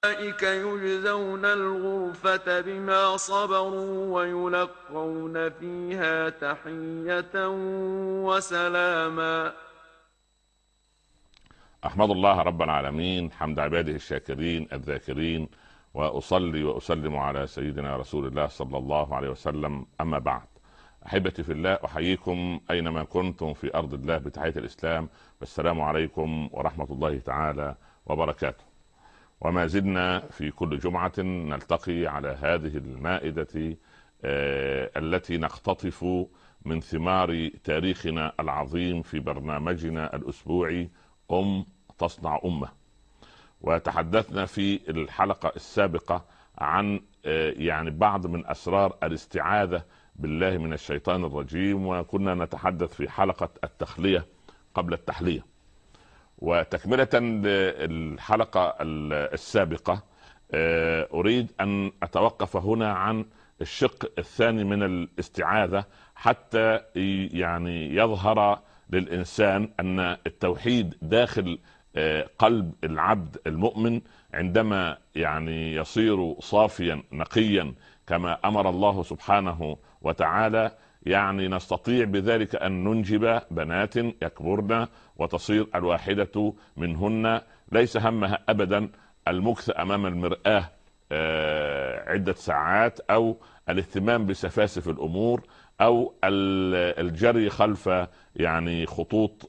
أولئك يجزون الغرفة بما صبروا ويلقون فيها تحية وسلاما. أحمد الله رب العالمين حمد عباده الشاكرين الذاكرين، وأصلي وأسلم على سيدنا رسول الله صلى الله عليه وسلم. أما بعد، أحبتي في الله، أحييكم أينما كنتم في أرض الله بتحية الإسلام، والسلام عليكم ورحمة الله تعالى وبركاته. وما زلنا في كل جمعة نلتقي على هذه المائدة التي نقتطف من ثمار تاريخنا العظيم في برنامجنا الأسبوعي تصنع أمة. وتحدثنا في الحلقة السابقة عن يعني بعض من أسرار الاستعاذة بالله من الشيطان الرجيم، وكنا نتحدث في حلقة التخلية قبل التحلية. وتكملة الحلقة السابقة أريد أن أتوقف هنا عن الشق الثاني من الاستعاذة، حتى يعني يظهر للإنسان أن التوحيد داخل قلب العبد المؤمن عندما يعني يصير صافيا نقيا كما أمر الله سبحانه وتعالى. يعني نستطيع بذلك أن ننجب بنات يكبرن وتصير الواحدة منهن ليس همها أبدا المكث أمام المرآة عدة ساعات، أو الاهتمام بسفاسف الأمور، أو الجري خلف يعني خطوط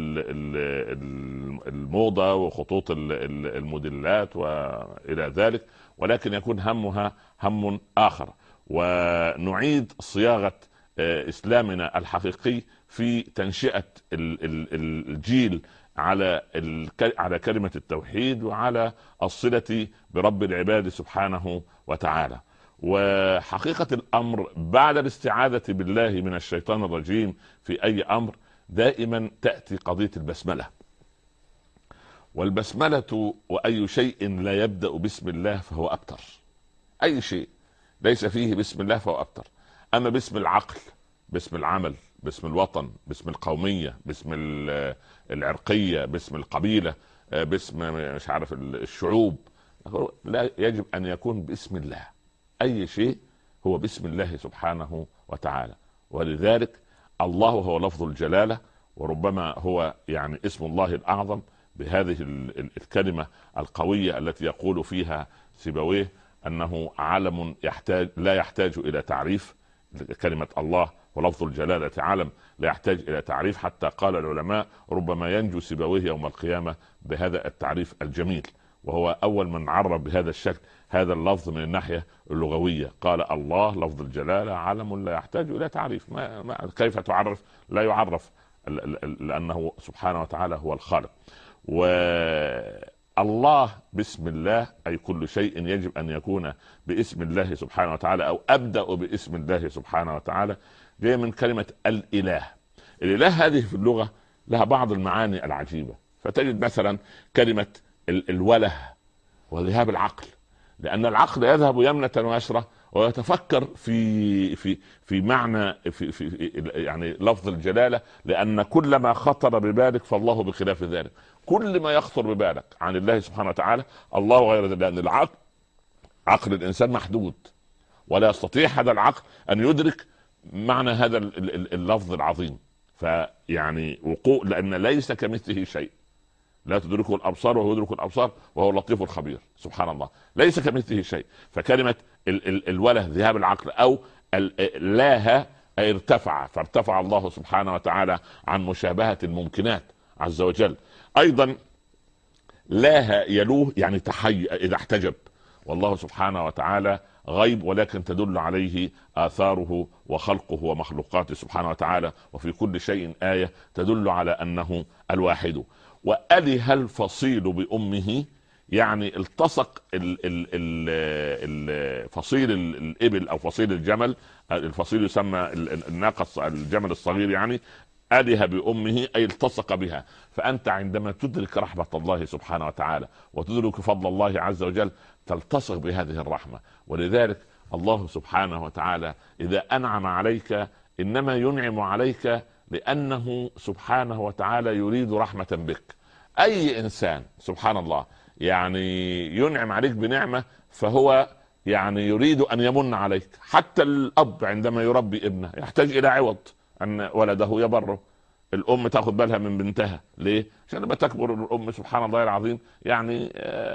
الموضة وخطوط الموديلات وإلى ذلك، ولكن يكون همها هم آخر. ونعيد صياغة إسلامنا الحقيقي في تنشئة الجيل على كلمة التوحيد وعلى الصلة برب العباد سبحانه وتعالى. وحقيقة الأمر بعد الاستعاذة بالله من الشيطان الرجيم في أي أمر دائما تأتي قضية البسملة. والبسملة وأي شيء لا يبدأ بسم الله فهو أبتر. أي شيء ليس فيه بسم الله فهو أبتر. أما باسم العقل، باسم العمل، باسم الوطن، باسم القومية، باسم العرقية، باسم القبيلة، باسم مش عارف الشعوب، لا، يجب أن يكون باسم الله. أي شيء هو باسم الله سبحانه وتعالى. ولذلك الله هو لفظ الجلالة، وربما هو يعني اسم الله الأعظم بهذه الكلمة القوية التي يقول فيها سيبويه أنه علم لا يحتاج إلى تعريف. كلمة الله ولفظ الجلالة علم لا يحتاج إلى تعريف، حتى قال العلماء ربما ينجو سيبويه يوم القيامة بهذا التعريف الجميل. وهو أول من عرف بهذا الشكل هذا اللفظ من الناحية اللغوية. قال الله لفظ الجلالة علم لا يحتاج إلى تعريف. كيف تعرف؟ لا يعرف، لأنه سبحانه وتعالى هو الخالق. والله بسم الله، أي كل شيء يجب أن يكون باسم الله سبحانه وتعالى، أو أبدأ باسم الله سبحانه وتعالى. جاء من كلمة الإله. الإله هذه في اللغة لها بعض المعاني العجيبة. فتجد مثلا كلمة الوله وذهاب العقل، لأن العقل يذهب يمنة ويسرى ويتفكر في معنى في يعني لفظ الجلالة، لأن كل ما خطر ببالك فالله بخلاف ذلك. كل ما يخطر ببالك عن الله سبحانه وتعالى الله غير ذلك، لأن عقل الإنسان محدود، ولا يستطيع هذا العقل أن يدرك معنى هذا اللفظ العظيم. فيعني وقوع، لأن ليس كمثله شيء، لا تدركه الابصار وهو يدرك الابصار وهو اللطيف الخبير. سبحان الله، ليس كمثله شيء. فكلمه الوله ذهاب العقل، او لاها أي ارتفع، فارتفع الله سبحانه وتعالى عن مشابهه الممكنات عز وجل. ايضا لاها يلوه يعني تحي اذا احتجب، والله سبحانه وتعالى غيب، ولكن تدل عليه آثاره وخلقه ومخلوقاته سبحانه وتعالى، وفي كل شيء آية تدل على أنه الواحد. وأله الفصيل بأمه، يعني التصق فصيل الإبل أو فصيل الجمل، الفصيل يسمى الناقة الجمل الصغير، يعني أله بأمه أي التصق بها. فأنت عندما تدرك رحمة الله سبحانه وتعالى وتدرك فضل الله عز وجل تلتصق بهذه الرحمة. ولذلك الله سبحانه وتعالى إذا أنعم عليك إنما ينعم عليك لأنه سبحانه وتعالى يريد رحمة بك. أي إنسان سبحان الله يعني ينعم عليك بنعمة فهو يعني يريد أن يمن عليك. حتى الأب عندما يربي ابنه يحتاج إلى عوض أن ولده يبره. الأم تاخد بالها من بنتها ليه؟ عشان لما تكبر الأم سبحان الله العظيم يعني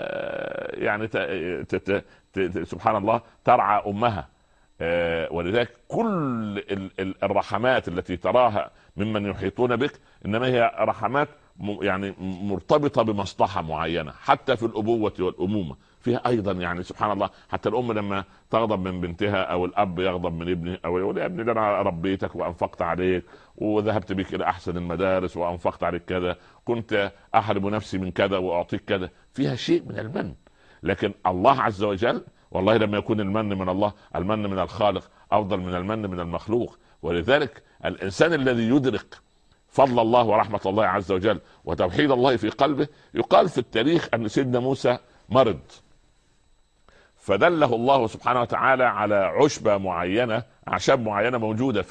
سبحان الله ترعى أمها. ولذلك كل الرحمات التي تراها ممن يحيطون بك انما هي رحمات يعني مرتبطه بمصلحه معينه. حتى في الابوه والامومه فيها ايضا يعني سبحان الله. حتى الام لما تغضب من بنتها او الاب يغضب من ابنه او يقول يا ابني ده انا ربيتك وانفقت عليك وذهبت بك الى احسن المدارس وانفقت عليك كذا، كنت احرم نفسي من كذا واعطيك كذا، فيها شيء من المن. لكن الله عز وجل والله لما يكون المن من الله، المن من الخالق افضل من المن من المخلوق. ولذلك الانسان الذي يدرك فضل الله ورحمة الله عز وجل وتوحيد الله في قلبه، يقال في التاريخ ان سيدنا موسى مرض فدله الله سبحانه وتعالى على عشبة معينة، اعشاب معينة موجودة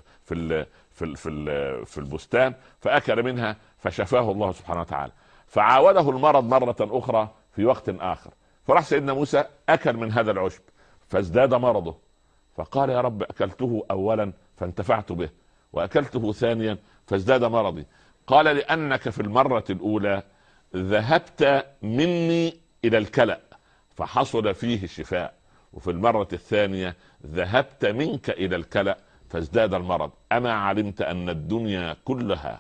في البستان، فاكل منها فشفاه الله سبحانه وتعالى. فعاوده المرض مرة اخرى في وقت اخر، فراح سيدنا موسى اكل من هذا العشب فازداد مرضه، فقال يا رب اكلته اولا فانتفعت به واكلته ثانيا فازداد مرضي. قال لانك في المرة الاولى ذهبت مني الى الكلأ فحصل فيه الشفاء، وفي المرة الثانية ذهبت منك الى الكلأ فازداد المرض. اما علمت ان الدنيا كلها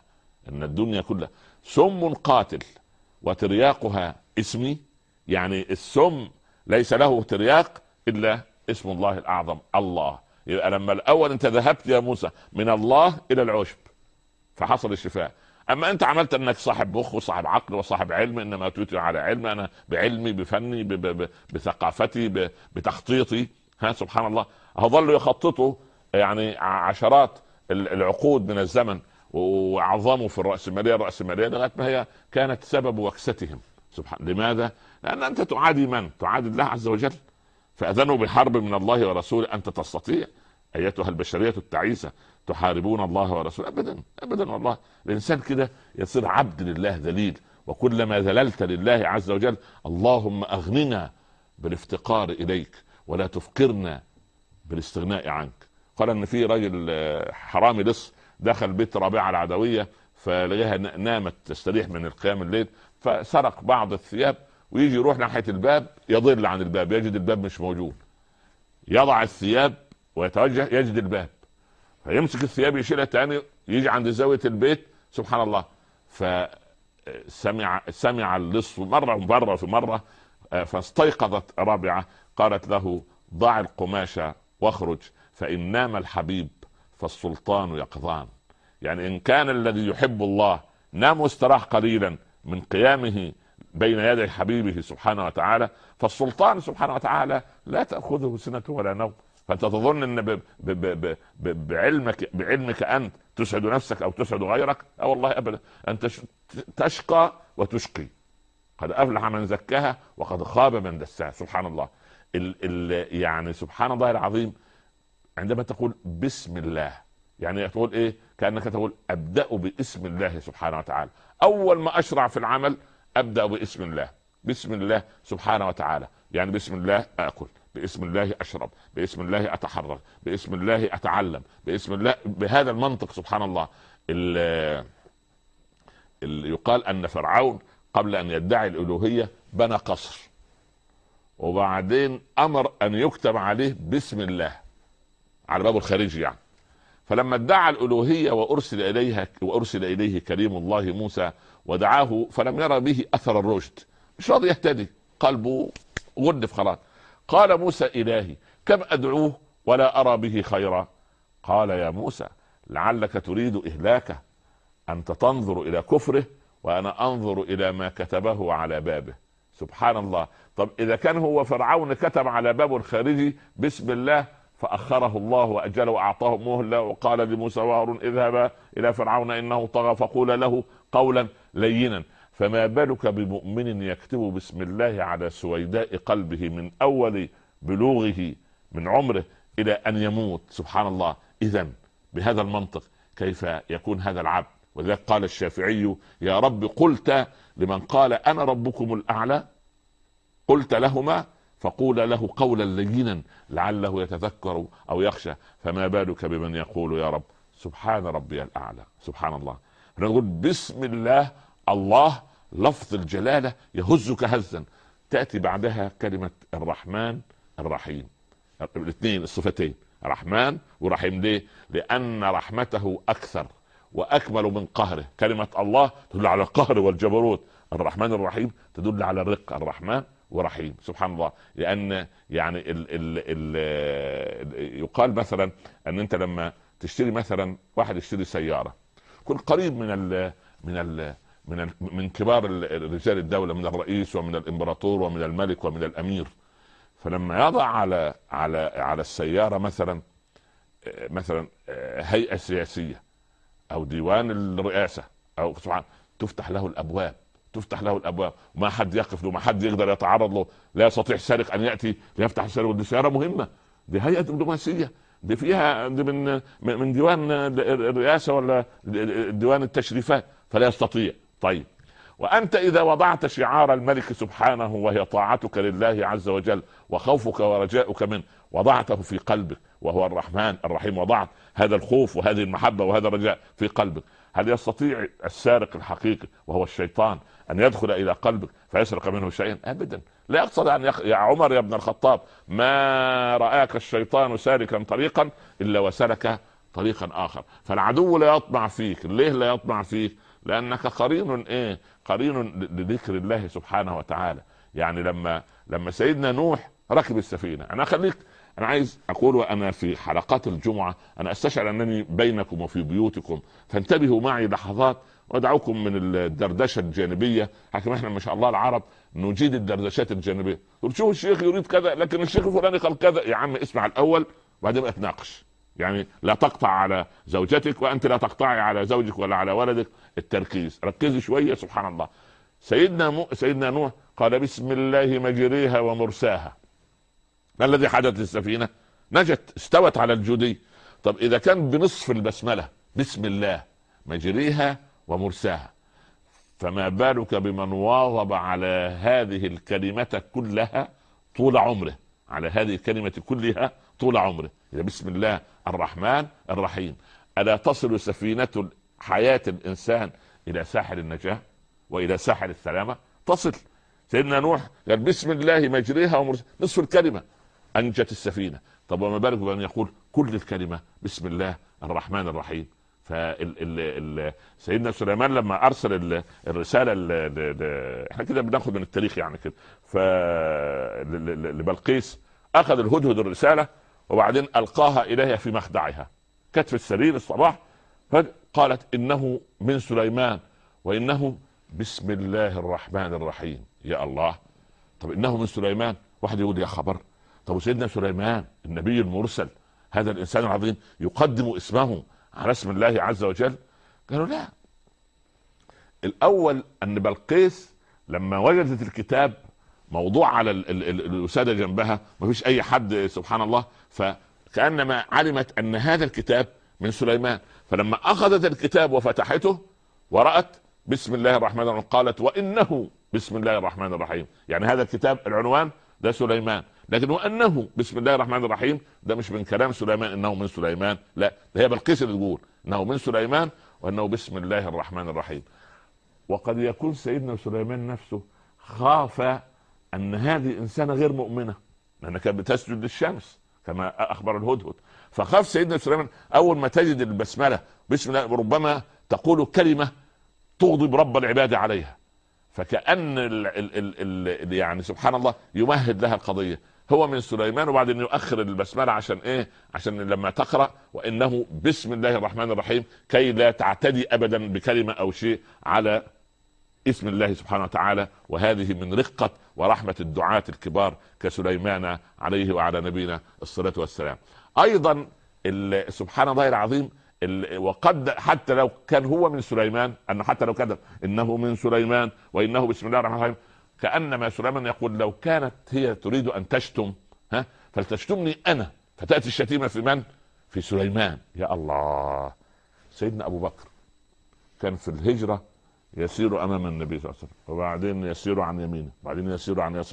سم قاتل وترياقها اسمي؟ يعني السم ليس له ترياق الا اسم الله الاعظم الله. يبقى لما الاول انت ذهبت يا موسى من الله الى العشب فحصل الشفاء، اما انت عملت انك صاحب مخ وصاحب عقل وصاحب علم، انما توتي على علم، انا بعلمي بفني بثقافتي بتخطيطي. سبحان الله، ظلوا يخططوا يعني عشرات العقود من الزمن وعظموا في الرأسمالية لغاية ما هي كانت سبب وكستهم. سبحان. لماذا؟ لأن أنت تعادي من؟ تعادي الله عز وجل. فأذنوا بحرب من الله ورسوله. أنت تستطيع أيتها البشرية التعيسة تحاربون الله ورسوله؟ أبدا أبدا. والله الإنسان كده يصير عبد لله ذليل، وكلما ذللت لله عز وجل اللهم أغننا بالافتقار إليك ولا تفقرنا بالاستغناء عنك. قال ان في راجل حرامي لص دخل بيت رابعة العدوية فلقاها نامت تستريح من القيام الليل، فسرق بعض الثياب ويجي يروح ناحية الباب يضل عن الباب يجد الباب مش موجود، يضع الثياب ويتوجه يجد الباب، فيمسك الثياب يشيلها تاني يجي عند زاوية البيت. سبحان الله. فسمع اللص مرة في مرة فاستيقظت رابعة قالت له ضع القماشة واخرج فإن نام الحبيب فالسلطان يقظان. يعني إن كان الذي يحب الله نام واستراح قليلا من قيامه بين يدي حبيبه سبحانه وتعالى، فالسلطان سبحانه وتعالى لا تأخذه سنة ولا نوم. فأنت تظن أن بعلمك أنت تسعد نفسك أو تسعد غيرك؟ أو والله أبدا، أنت تشقى وتشقي. قد أفلح من زكاها وقد خاب من دساها. سبحان الله. يعني سبحان الله العظيم. عندما تقول بسم الله يعني تقول ايه؟ كأنك تقول ابدأ باسم الله سبحانه وتعالى. اول ما اشرع في العمل ابدأ باسم الله، بسم الله سبحانه وتعالى. يعني بسم الله اكل، باسم الله اشرب، باسم الله اتحرك، باسم الله اتعلم، باسم الله. بهذا المنطق سبحان الله. يقال ان فرعون قبل ان يدعي الالوهية بنى قصر وبعدين امر ان يكتب عليه بسم الله على باب الخارجي يعني. فلما ادعى الالوهيه وارسل اليه كريم الله موسى ودعاه فلم يرى به اثر الرشد، مش راضي يهتدي، قلبه غدف خلاص. قال موسى الهي كم ادعوه ولا ارى به خيرا؟ قال يا موسى لعلك تريد اهلاكه، انت تنظر الى كفره وانا انظر الى ما كتبه على بابه. سبحان الله. طب اذا كان هو فرعون كتب على بابه الخارجي بسم الله فأخره الله وأجله وأعطاه مهلة وقال لموسى وهارون اذهبا إلى فرعون إنه طغى فقولا له قولا لينا، فما بالك بمؤمن يكتب بسم الله على سويداء قلبه من أول بلوغه من عمره إلى أن يموت. سبحان الله. إذن بهذا المنطق كيف يكون هذا العبد؟ وذلك قال الشافعي يا رب قلت لمن قال أنا ربكم الأعلى قلت لهما فقولا له قولا لينا لعله يتذكر أو يخشى، فما بالك بمن يقول يا رب سبحان ربي الأعلى. سبحان الله. نقول بسم الله، الله لفظ الجلالة يهزك هزا. تأتي بعدها كلمة الرحمن الرحيم، الاثنين الصفتين رحمن ورحيم. ليه؟ لأن رحمته أكثر وأكمل من قهره. كلمة الله تدل على القهر والجبروت، الرحمن الرحيم تدل على الرق. الرحمن ورحيم سبحان الله. لأن يعني يقال مثلا أن أنت لما تشتري مثلا، واحد يشتري سيارة، كل قريب من كبار رجال الدولة، من الرئيس ومن الإمبراطور ومن الملك ومن الأمير، فلما يضع على السيارة مثلا هيئة سياسية أو ديوان الرئاسة أو سبحان، تفتح له الأبواب وما حد يقف له، ما حد يقدر يتعرض له، لا يستطيع سارق أن يأتي ليفتح السيارة. دي سيارة مهمة، دي هيئة دبلوماسية، دي فيها دي من ديوان الرئاسة ولا ديوان التشريفات، فلا يستطيع. طيب، وأنت إذا وضعت شعار الملك سبحانه وهي طاعتك لله عز وجل وخوفك ورجاؤك منه، وضعته في قلبك وهو الرحمن الرحيم، وضعت هذا الخوف وهذه المحبة وهذا الرجاء في قلبك، هل يستطيع السارق الحقيقي وهو الشيطان أن يدخل إلى قلبك فيسرق منه شيئا؟ أبدا. لا يقصد أن يا عمر يا ابن الخطاب، ما رآك الشيطان سالكا طريقا إلا وسلك طريقا آخر. فالعدو لا يطمع فيك. ليه لا يطمع فيك؟ لأنك قرين لذكر الله سبحانه وتعالى. يعني لما سيدنا نوح ركب السفينة، أنا عايز أقول، وأنا في حلقات الجمعة أنا أستشعر أنني بينكم وفي بيوتكم، فانتبهوا معي لحظات وادعوكم من الدردشة الجانبية. حكم احنا ما شاء الله العرب نجيد الدردشات الجانبية. شوف الشيخ يريد كذا لكن الشيخ الفلاني قال كذا. يا عم اسمع الأول وبعدين اتناقش. يعني لا تقطع على زوجتك وأنت لا تقطعي على زوجك ولا على ولدك. التركيز، ركزي شوية. سبحان الله. سيدنا نوح قال بسم الله مجريها ومرساها. ما الذي حدث للسفينة؟ نجت، استوت على الجودي. طب إذا كان بنصف البسملة بسم الله مجريها ومرساها، فما بالك بمن واظب على هذه الكلمة كلها طول عمره، على هذه الكلمة كلها طول عمره. إذا بسم الله الرحمن الرحيم، ألا تصل سفينة حياة الإنسان إلى ساحل النجاة وإلى ساحل السلامة؟ تصل. سيدنا نوح قال بسم الله مجريها ومرساها، نصف الكلمة أنجت السفينة. طب وما بالك بأن يقول كل الكلمة بسم الله الرحمن الرحيم؟ سيدنا سليمان لما أرسل الرسالة احنا كده بناخد من التاريخ يعني كده، لبلقيس، أخذ الهدهد الرسالة وبعدين ألقاها إليها في مخدعها، كتف السرير الصباح، قالت إنه من سليمان وإنه بسم الله الرحمن الرحيم. يا الله. طب إنه من سليمان، واحد يقول يا خبر، طب سيدنا سليمان النبي المرسل هذا الإنسان العظيم يقدم اسمه على اسم الله عز وجل؟ قالوا لا. الأول أن بلقيس لما وجدت الكتاب موضوع على الوسادة جنبها، ما فيش أي حد سبحان الله، فكأنما علمت أن هذا الكتاب من سليمان، فلما أخذت الكتاب وفتحته ورأت بسم الله الرحمن الرحيم قالت وإنه بسم الله الرحمن الرحيم. يعني هذا الكتاب العنوان ده سليمان، لكن وأنه بسم الله الرحمن الرحيم ده مش من كلام سليمان انه من سليمان، لا، ده هي بلقيس اللي تقول انه من سليمان وانه بسم الله الرحمن الرحيم. وقد يكون سيدنا سليمان نفسه خاف ان هذه انسانه غير مؤمنه، لانها كانت بتسجد للشمس كما اخبر الهدهد، فخاف سيدنا سليمان اول ما تجد البسمله بسم الله ربما تقول كلمه تغضب رب العباد عليها، فكأن يعني سبحان الله يمهد لها القضية. هو من سليمان وبعدين يؤخر البسملة عشان ايه؟ عشان لما تقرأ وإنه بسم الله الرحمن الرحيم كي لا تعتدي أبدا بكلمة أو شيء على اسم الله سبحانه وتعالى. وهذه من رقة ورحمة الدعاة الكبار كسليمان عليه وعلى نبينا الصلاة والسلام. أيضا سبحان الله العظيم، وقد حتى لو كان هو من سليمان، أنه حتى لو كذب إنه من سليمان وإنه بسم الله الرحمن الرحيم، كأنما سليمان يقول لو كانت هي تريد أن تشتم فلتشتمني أنا، فتأتي الشتيمة في من؟ في سليمان. يا الله. سيدنا أبو بكر كان في الهجرة يسير أمام النبي صلى الله عليه وسلم، وبعدين يسير عن يمينه، وبعدين يسير عن يساره،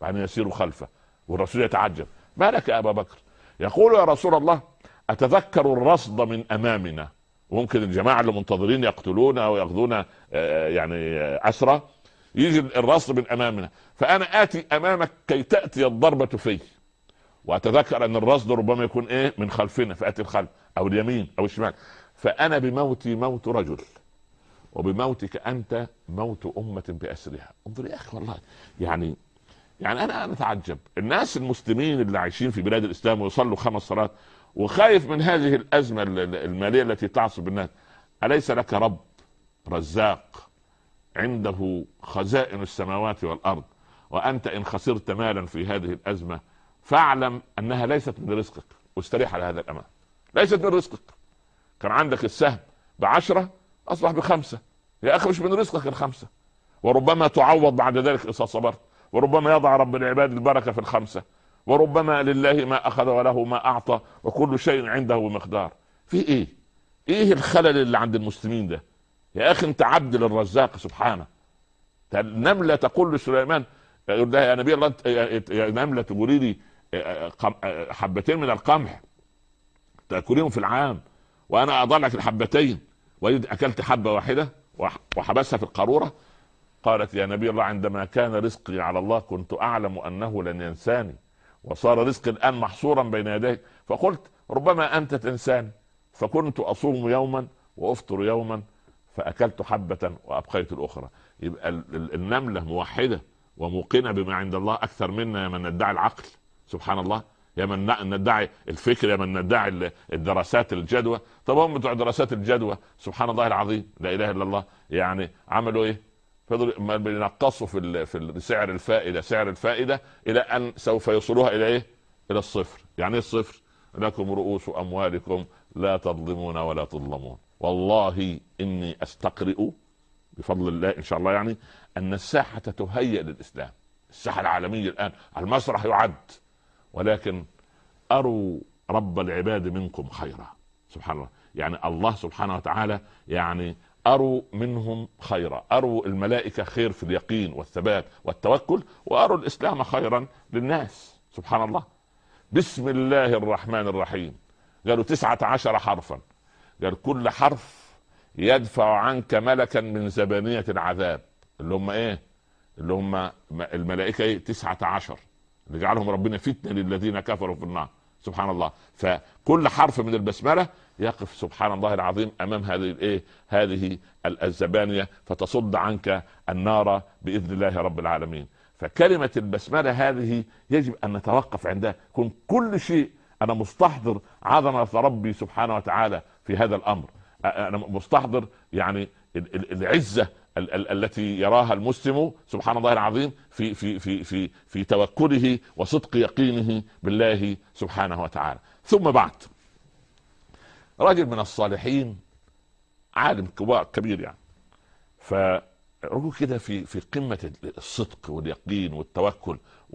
بعدين يسير خلفه. والرسول يتعجب: ما لك يا ابا بكر؟ يقول: يا رسول الله، اتذكر الرصد من امامنا، وممكن الجماعه اللي منتظرين يقتلونا او ياخذونا يعني اسرى، يجي الرصد من امامنا، فانا اتي امامك كي تاتي الضربه في، واتذكر ان الرصد ربما يكون ايه من خلفنا، فاتي الخلف او اليمين او الشمال، فانا بموتي موت رجل، وبموتك انت موت امه باسرها. انظر يا اخي، والله يعني انا اتعجب الناس المسلمين اللي عايشين في بلاد الاسلام ويصلوا 5 صلوات، وخايف من هذه الازمه الماليه التي تعصف الناس. اليس لك رب رزاق عنده خزائن السماوات والارض، وانت ان خسرت مالا في هذه الازمه فاعلم انها ليست من رزقك، واستريح على هذا الامان. ليست من رزقك. كان عندك السهم ب10 اصبح ب5، يا اخي مش من رزقك ال5، وربما تعوض بعد ذلك اذا صبرت، وربما يضع رب العباد البركه في ال5، وربما لله ما اخذ وله ما اعطى، وكل شيء عنده بمقدار. في ايه الخلل اللي عند المسلمين ده؟ يا اخي انت عبد للرزاق سبحانه. النمله تقول لسليمان، يقول لها: يا نبي الله، يا نمله تقولي لي حبتين من القمح تاكليهم في العام، وانا اضع لك الحبتين، واذا اكلت حبه واحده وحبسها في القاروره. قالت: يا نبي الله، عندما كان رزقي على الله كنت اعلم انه لن ينساني، وصار رزقي الان محصورا بين يديك، فقلت ربما انت تنساني، فكنت اصوم يوما وافطر يوما، فاكلت حبه وابقيت الاخرى. يبقى النمله موحده وموقنه بما عند الله اكثر منا يا من ندعي العقل. سبحان الله، يا من ندعي الفكر، يا من ندعي الدراسات الجدوى. طب هم بتوع دراسات الجدوى سبحان الله العظيم، لا اله الا الله، يعني عملوا ايه؟ فضلوا بينقصوا في سعر الفائده الى ان سوف يوصلوها الى ايه؟ الى الصفر. يعني ايه الصفر؟ لكم رؤوس اموالكم لا تظلمون ولا تظلمون. والله اني استقرئ بفضل الله ان شاء الله يعني ان الساحه تهيئ للاسلام. الساحه العالميه الان المسرح يعد، ولكن اروا رب العباد منكم خيرا. سبحان الله، يعني الله سبحانه وتعالى يعني اروا منهم خيرا، اروا الملائكه خير في اليقين والثبات والتوكل، واروا الاسلام خيرا للناس. سبحان الله. بسم الله الرحمن الرحيم، قالوا 19 حرفا، قال كل حرف يدفع عنك ملكا من زبانية العذاب، اللي هم ايه؟ اللي هم الملائكة 19 اللي جعلهم ربنا فتنة للذين كفروا في النار. سبحان الله. فكل حرف من البسملة يقف سبحان الله العظيم امام هذه الزبانية، فتصد عنك النار باذن الله رب العالمين. فكلمة البسملة هذه يجب ان نتوقف عندها، كن كل شيء انا مستحضر عظمة ربي سبحانه وتعالى في هذا الامر، انا مستحضر يعني العزة التي يراها المسلم سبحان الله العظيم في توكله وصدق يقينه بالله سبحانه وتعالى. ثم بعد، رجل من الصالحين عالم كبير يعني، فرجل كده في قمة الصدق واليقين والتوكل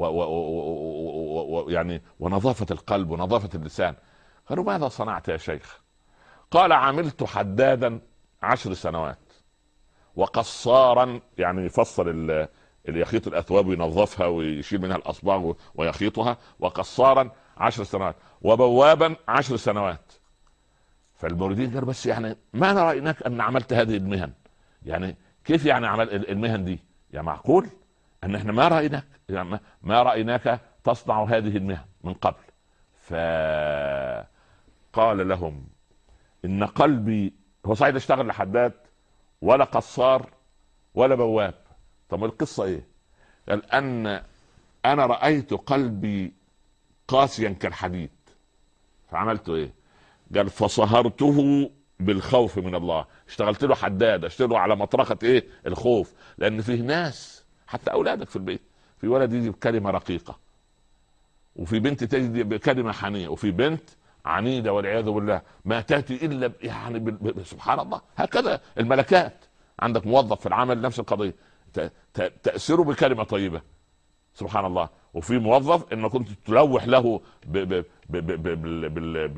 يعني ونظافة القلب ونظافة اللسان. قالوا: ماذا صنعت يا شيخ؟ قال: عملت حدادا 10 سنوات، وقصارا يعني يفصل اللي يخيط الاثواب وينظفها ويشيل منها الاصباغ ويخيطها، وقصارا 10 سنوات، وبوابا 10 سنوات. فالموردين قالوا: بس يعني ما رايناك ان عملت هذه المهن؟ يعني كيف يعني عمل المهن دي؟ يعني معقول ان احنا ما رايناك، يعني ما رايناك تصنع هذه المهن من قبل؟ فقال لهم: ان قلبي، هو صحيح اشتغل لحداد ولا قصار ولا بواب. طب القصة ايه؟ قال: انا رأيت قلبي قاسيا كالحديد، فعملت ايه؟ قال: فصهرته بالخوف من الله. اشتغلت له حداد، اشتغله على مطرقة ايه؟ الخوف. لان فيه ناس، حتى اولادك في البيت، في ولد يجي بكلمة رقيقة، وفي بنت تجي بكلمة حنية، وفي بنت عنيدة والعياذ بالله ما تأتي إلا يعني سبحان الله. هكذا الملكات. عندك موظف في العمل نفس القضية، تأثيره بكلمة طيبة سبحان الله، وفي موظف إن كنت تلوح له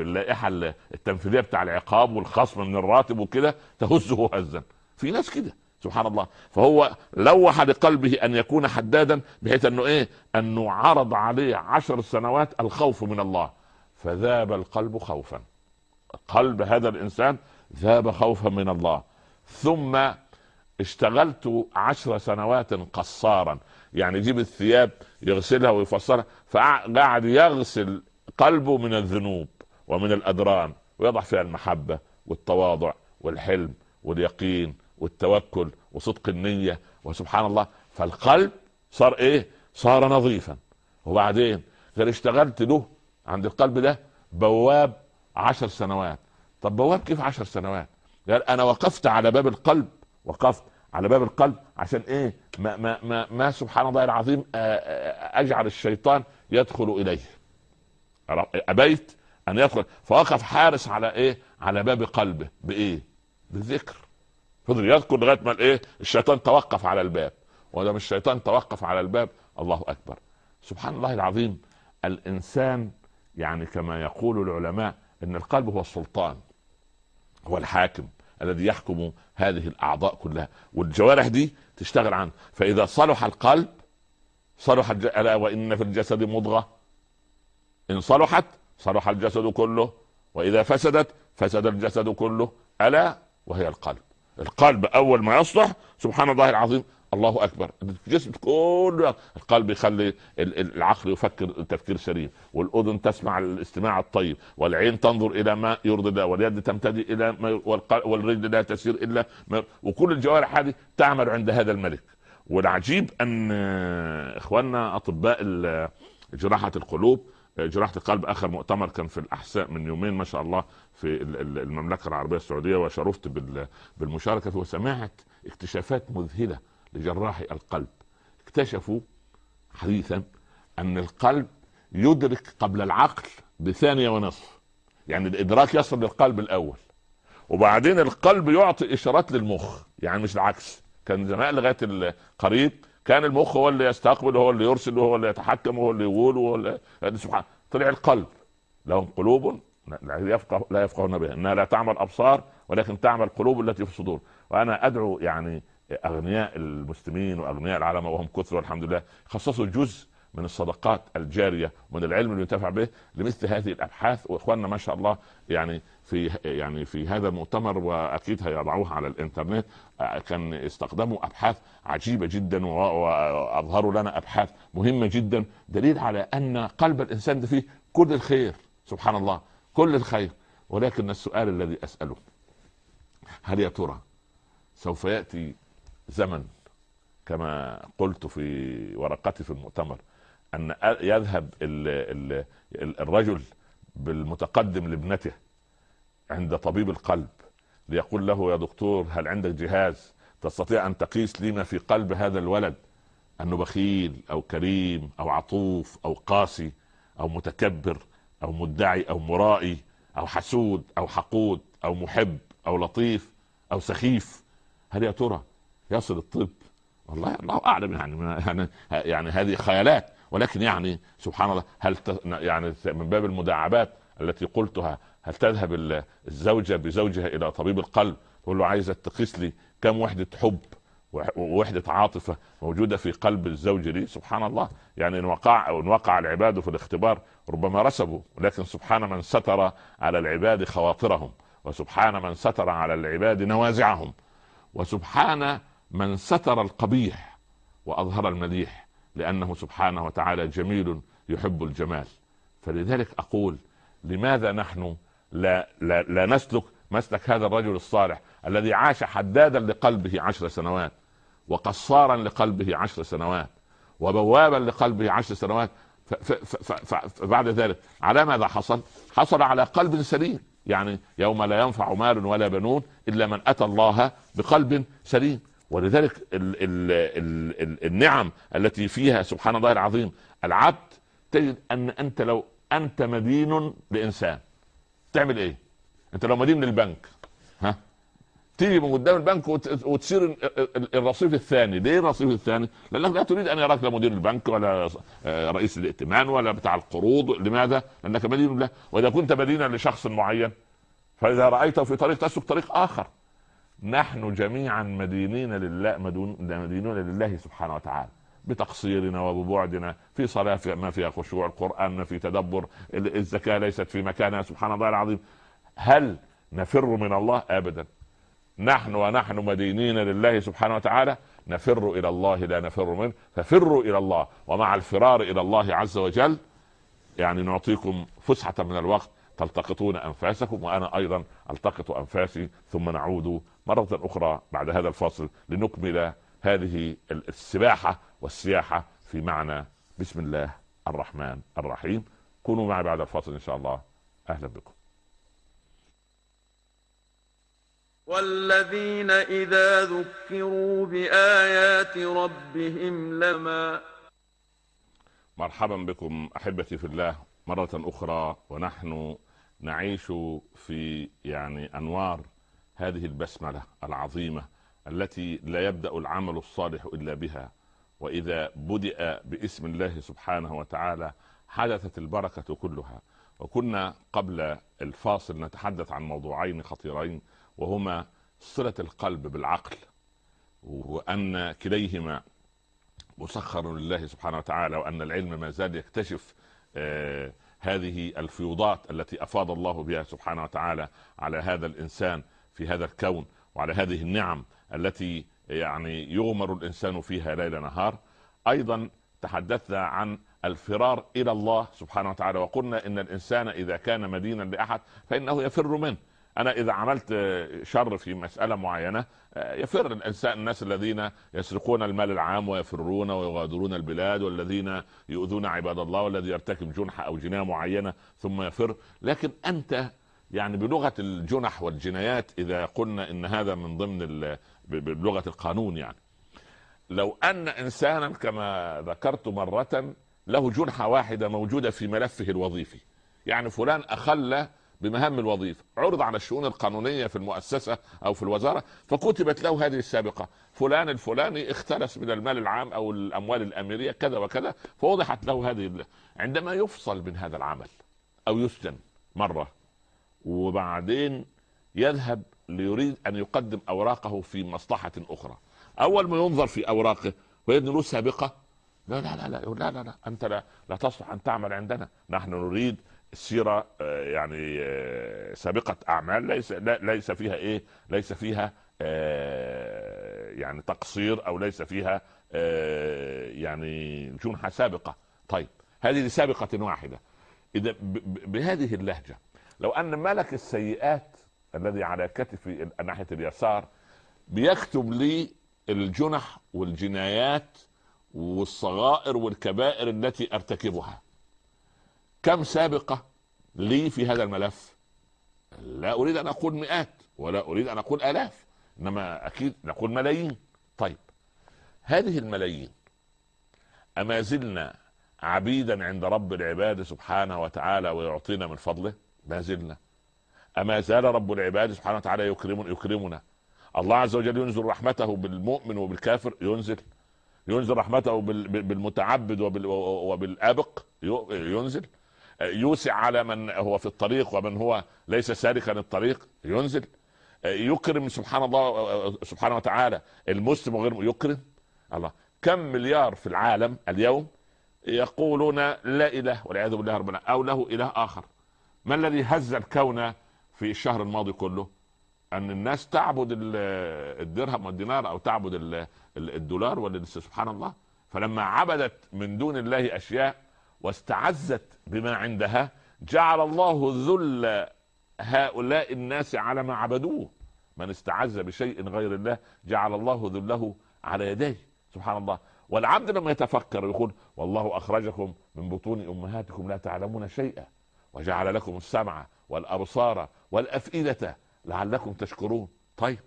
باللائحة التنفيذية بتاع العقاب والخصم من الراتب وكده تهزه هزا. في ناس كده سبحان الله. فهو لوح لقلبه ان يكون حدادا، بحيث انه ايه؟ انه عرض عليه 10 سنوات الخوف من الله، فذاب القلب خوفا. قلب هذا الانسان ذاب خوفا من الله. ثم اشتغلت 10 سنوات قصارا، يعني يجيب الثياب يغسلها ويفصلها، فقعد يغسل قلبه من الذنوب ومن الأدران، ويضع فيها المحبة والتواضع والحلم واليقين والتوكل وصدق النية. وسبحان الله، فالقلب صار ايه؟ صار نظيفا. وبعدين غير اشتغلت له عند القلب ده بواب 10 سنوات. طب بواب كيف 10 سنوات؟ قال انا وقفت على باب القلب، وقفت على باب القلب عشان ايه؟ ما سبحان الله العظيم اجعل الشيطان يدخل اليه. ابيت ان يدخل، فوقف حارس على ايه؟ على باب قلبه. بايه؟ بالذكر. فضل يذكر لغايه ما الايه؟ الشيطان توقف على الباب. ولما الشيطان توقف على الباب، الله اكبر، سبحان الله العظيم. الانسان يعني كما يقول العلماء ان القلب هو السلطان، هو الحاكم الذي يحكم هذه الاعضاء كلها، والجوارح دي تشتغل عنه. فاذا صلح القلب صلح الا وان في الجسد مضغه ان صلحت صلح الجسد كله، واذا فسدت فسد الجسد كله، الا وهي القلب. القلب اول ما يصلح سبحان الله العظيم، الله اكبر، الجسم كله. القلب يخلي العقل يفكر تفكير سليم، والاذن تسمع الاستماع الطيب، والعين تنظر الى ما يرضي الله، واليد تمتدي الى ما، والرجل لا تسير الا ما، وكل الجوارح هذه تعمل عند هذا الملك. والعجيب ان اخواننا اطباء جراحة القلوب، جراحة القلب، اخر مؤتمر كان في الاحساء من يومين ما شاء الله في المملكة العربية السعودية، وشرفت بالمشاركة فيه، وسمعت اكتشافات مذهلة لجراحي القلب. اكتشفوا حديثا ان القلب يدرك قبل العقل بثانية ونصف، يعني الادراك يصل للقلب الاول، وبعدين القلب يعطي اشارات للمخ، يعني مش العكس. كان زمان لغاية القريب كان المخ هو اللي يستقبل وهو اللي يرسل وهو اللي يتحكم وهو اللي يقول وهو اللي... سبحان. طلع القلب لهم قلوب لا يفقهون بها، انها لا تعمل ابصار ولكن تعمل قلوب التي في الصدور. وانا ادعو يعني اغنياء المسلمين واغنياء العالم، وهم كثر والحمد لله، خصصوا جزء من الصدقات الجاريه ومن العلم اللي ينتفع به لمثل هذه الابحاث. واخواننا ما شاء الله يعني في هذا المؤتمر، واكيد هيضعوها على الانترنت، كان استخدموا ابحاث عجيبه جدا، واظهروا لنا ابحاث مهمه جدا، دليل على ان قلب الانسان ده فيه كل الخير، سبحان الله، كل الخير. ولكن السؤال الذي اساله، هل يا ترى سوف ياتي زمن كما قلت في ورقتي في المؤتمر ان يذهب الرجل بالمتقدم لابنته عند طبيب القلب ليقول له: يا دكتور، هل عندك جهاز تستطيع ان تقيس لي ما في قلب هذا الولد، انه بخيل او كريم او عطوف او قاسي او متكبر او مدعي او مرائي او حسود او حقود او محب او لطيف او سخيف؟ هل يا ترى يصل الطب؟ والله الله اعلم، يعني هذه خيالات، ولكن يعني سبحان الله، هل يعني من باب المداعبات التي قلتها، هل تذهب الزوجة بزوجها الى طبيب القلب تقول له: عايزة تقيس لي كم وحدة حب ووحدة عاطفة موجودة في قلب الزوج لي؟ سبحان الله. يعني ان وقع العباد في الاختبار ربما رسبوا، ولكن سبحان من ستر على العباد خواطرهم، وسبحان من ستر على العباد نوازعهم، وسبحان من ستر القبيح واظهر المديح، لانه سبحانه وتعالى جميل يحب الجمال. فلذلك اقول: لماذا نحن لا نسلك مسلك هذا الرجل الصالح الذي عاش حدادا لقلبه 10 سنوات، وقصارا لقلبه 10 سنوات، وبوابا لقلبه 10 سنوات، فبعد ذلك على ماذا حصل؟ حصل على قلب سليم. يعني يوم لا ينفع مال ولا بنون إلا من أتى الله بقلب سليم. ولذلك النعم التي فيها سبحان الله العظيم، العبد تجد أن أنت لو أنت مدين لإنسان تعمل إيه؟ أنت لو مدين للبنك، تيجي من قدام البنك وتصير الرصيف الثاني. ليه الرصيف الثاني؟ لأنك لا تريد أن يراك لا مدير البنك ولا رئيس الائتمان ولا بتاع القروض. لماذا؟ لأنك مدين له. وإذا كنت مدينا لشخص معين، فإذا رأيته في طريق تسلك طريق آخر. نحن جميعا مدينين لله، مدينون لله سبحانه وتعالى بتقصيرنا وببعدنا في صلاة ما فيها خشوع، القرآن ما في تدبر، الزكاة ليست في مكانها، سبحان الله العظيم. هل نفر من الله؟ أبدا. ونحن مدينين لله سبحانه وتعالى نفر إلى الله لا نفر منه، ففروا إلى الله، ومع الفرار إلى الله عز وجل يعني نعطيكم فسحة من الوقت تلتقطون أنفاسكم، وأنا أيضا ألتقط أنفاسي، ثم نعود مرة أخرى بعد هذا الفاصل لنكمل هذه السباحة والسياحة في معنى بسم الله الرحمن الرحيم. كونوا معي بعد الفاصل إن شاء الله. أهلا بكم. والذين إذا ذكروا بآيات ربهم لما. مرحبا بكم أحبتي في الله مرة أخرى، ونحن نعيش في يعني أنوار هذه البسملة العظيمة التي لا يبدأ العمل الصالح إلا بها، وإذا بدأ باسم الله سبحانه وتعالى حدثت البركة كلها. وكنا قبل الفاصل نتحدث عن موضوعين خطيرين، وهما صلة القلب بالعقل، وأن كليهما مسخر لله سبحانه وتعالى، وأن العلم ما زال يكتشف هذه الفيوضات التي أفاض الله بها سبحانه وتعالى على هذا الإنسان في هذا الكون، وعلى هذه النعم التي يعني يغمر الإنسان فيها ليل نهار. أيضا تحدثنا عن الفرار إلى الله سبحانه وتعالى، وقلنا إن الإنسان إذا كان مدينا لأحد فإنه يفر منه. أنا إذا عملت شر في مسألة معينة يفر الإنسان، الناس الذين يسرقون المال العام ويفرون ويغادرون البلاد، والذين يؤذون عباد الله، والذي يرتكب جنحة أو جناية معينة ثم يفر. لكن أنت يعني بلغة الجنح والجنايات، إذا قلنا إن هذا من ضمن بلغة القانون، يعني لو أن إنسانا كما ذكرت مرة له جنحة واحدة موجودة في ملفه الوظيفي، يعني فلان أخل بمهام الوظيفة، عرض على الشؤون القانونية في المؤسسة أو في الوزارة، فكتبت له هذه السابقة: فلان الفلاني اختلس من المال العام أو الأموال الأميرية كذا وكذا، فوضحت له هذه. عندما يفصل من هذا العمل أو يسجن مرة، وبعدين يذهب ليريد أن يقدم أوراقه في مصلحة أخرى، أول ما ينظر في أوراقه ويجد له سابقة، لا لا لا لا لا لا, لا. أنت لا تصلح أن تعمل عندنا، نحن نريد السيرة يعني سابقة أعمال ليس فيها إيه، ليس فيها يعني تقصير، أو ليس فيها يعني جنحة سابقة. طيب هذه سابقة واحدة. إذا بهذه اللهجة، لو أن ملك السيئات الذي على كتفي ناحية اليسار بيكتب لي الجنح والجنايات والصغائر والكبائر التي أرتكبها، كم سابقة لي في هذا الملف؟ لا أريد أن أقول مئات ولا أريد أن أقول آلاف، إنما أكيد نقول ملايين. طيب هذه الملايين أما زلنا عبيدا عند رب العباد سبحانه وتعالى ويعطينا من فضله؟ ما زلنا. أما زال رب العباد سبحانه وتعالى يكرمنا. الله عز وجل ينزل رحمته بالمؤمن وبالكافر، ينزل رحمته بالمتعبد وبالآبق، ينزل. يوسع على من هو في الطريق ومن هو ليس سالكا الطريق، ينزل. يكرم سبحان الله سبحانه وتعالى المسلم وغير يكرم. الله كم مليار في العالم اليوم يقولون لا إله والعياذ بالله ربنا، أو له إله آخر. ما الذي هز الكون في الشهر الماضي كله؟ أن الناس تعبد الدرهم والدينار، أو تعبد الدولار سبحان الله. فلما عبدت من دون الله أشياء واستعزت بما عندها، جعل الله ذل هؤلاء الناس على ما عبدوه. من استعز بشيء غير الله جعل الله ذله على يديه، سبحان الله. والعبد لما يتفكر يقول: والله أخرجكم من بطون أمهاتكم لا تعلمون شيئا، وجعل لكم السمع والأبصار والأفئدة لعلكم تشكرون. طيب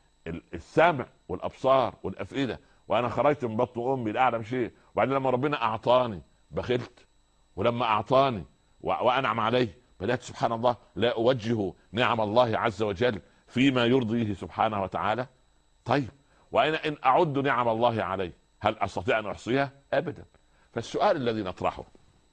السمع والأبصار والأفئدة، وأنا خرجت من بطن أمي لا أعلم شيء، وبعدين لما ربنا أعطاني بخلت، ولما أعطاني وأنعم عليه بدأت سبحان الله لا أوجه نعم الله عز وجل فيما يرضيه سبحانه وتعالى. طيب وأنا إن أعد نعم الله علي هل أستطيع أن أحصيها؟ أبدا. فالسؤال الذي نطرحه: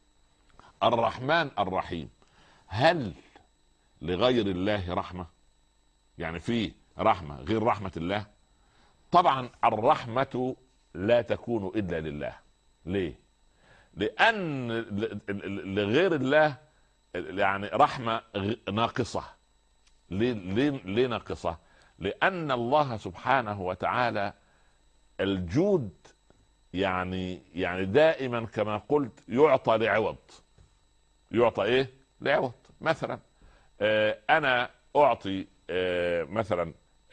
الرحمن الرحيم، هل لغير الله رحمة؟ يعني في رحمة غير رحمة الله؟ طبعا الرحمة لا تكون إلا لله. ليه؟ لأن لغير الله يعني رحمة ناقصة. ليه ناقصة؟ لأن الله سبحانه وتعالى الجود يعني دائما كما قلت يعطى لعوض. يعطى ايه؟ لعوض. مثلا انا اعطي مثلا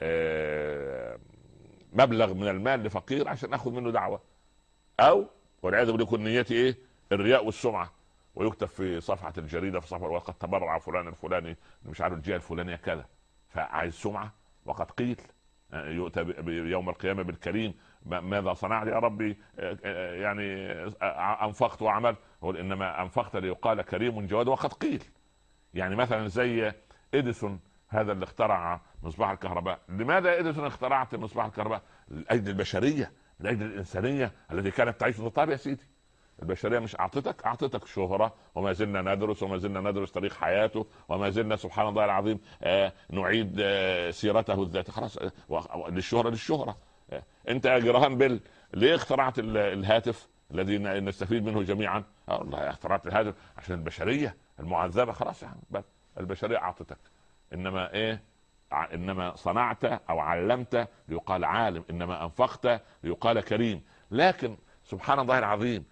مبلغ من المال لفقير عشان اخذ منه دعوة، او والعياذ بالله يكون نيتي ايه؟ الرياء والسمعة، ويكتب في صفحة الجريدة في صفحة وقد تبرع فلان الفلاني مش عارف الجهة الفلانية كذا، فعايز سمعة. وقد قيل يؤتى يوم القيامة بالكريم ماذا صنعت يا ربي؟ يعني انفقت وعمل. هو انما انفقت ليقال كريم جواد. وقد قيل يعني مثلا زي اديسون هذا اللي اخترع مصباح الكهرباء. لماذا اديسون اخترعت مصباح الكهرباء؟ لاجل البشريه، لاجل الانسانيه التي كانت تعيش. طيب يا سيدي، البشريه مش اعطتك شهره، وما زلنا ندرس تاريخ حياته، وما زلنا سبحان الله العظيم نعيد سيرته الذاتيه. خلاص للشهره. انت يا جراهام بيل ليه اخترعت الهاتف الذي نستفيد منه جميعا؟ والله اخترعت الهاتف عشان البشريه المعذبه. خلاص يعني بس البشريه اعطتك. انما ايه؟ انما صنعت او علمت ليقال عالم، انما انفقت ليقال كريم. لكن سبحان الله العظيم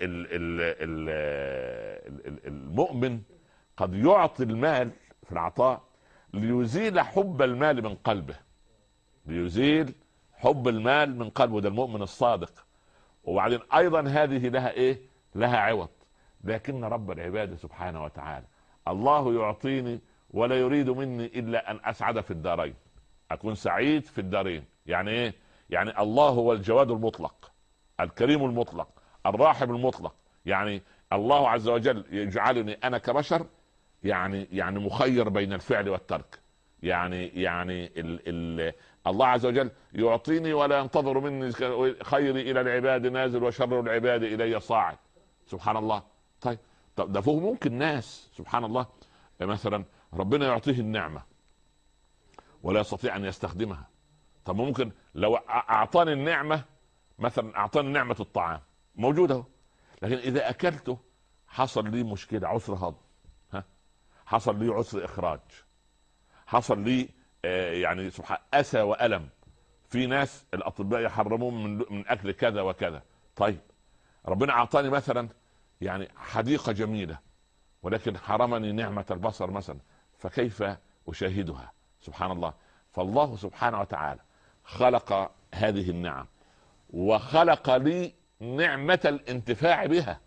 المؤمن قد يعطي المال في العطاء ليزيل حب المال من قلبه. ليزيل حب المال من قلبه، ده المؤمن الصادق. وبعدين ايضا هذه لها ايه؟ لها عوض. لكن رب العباد سبحانه وتعالى الله يعطيني ولا يريد مني الا ان اسعد في الدارين، اكون سعيد في الدارين. يعني ايه؟ يعني الله هو الجواد المطلق، الكريم المطلق، الراحم المطلق. يعني الله عز وجل يجعلني انا كبشر يعني مخير بين الفعل والترك. يعني الله عز وجل يعطيني ولا ينتظر مني خيري الى العباد نازل وشر العباد الي صاعد. سبحان الله. طيب ده فوق ممكن ناس سبحان الله مثلا ربنا يعطيه النعمة ولا يستطيع ان يستخدمها. طب ممكن لو اعطاني النعمة، مثلا اعطاني نعمة الطعام موجودة، لكن اذا اكلته حصل لي مشكلة، عسر هضم، حصل لي عسر اخراج، حصل لي يعني سبحان اسى والم. في ناس الاطباء يحرمون من اكل كذا وكذا. طيب ربنا اعطاني مثلا يعني حديقة جميلة، ولكن حرمني نعمة البصر مثلا، فكيف اشاهدها؟ سبحان الله. فالله سبحانه وتعالى خلق هذه النعم وخلق لي نعمة الانتفاع بها،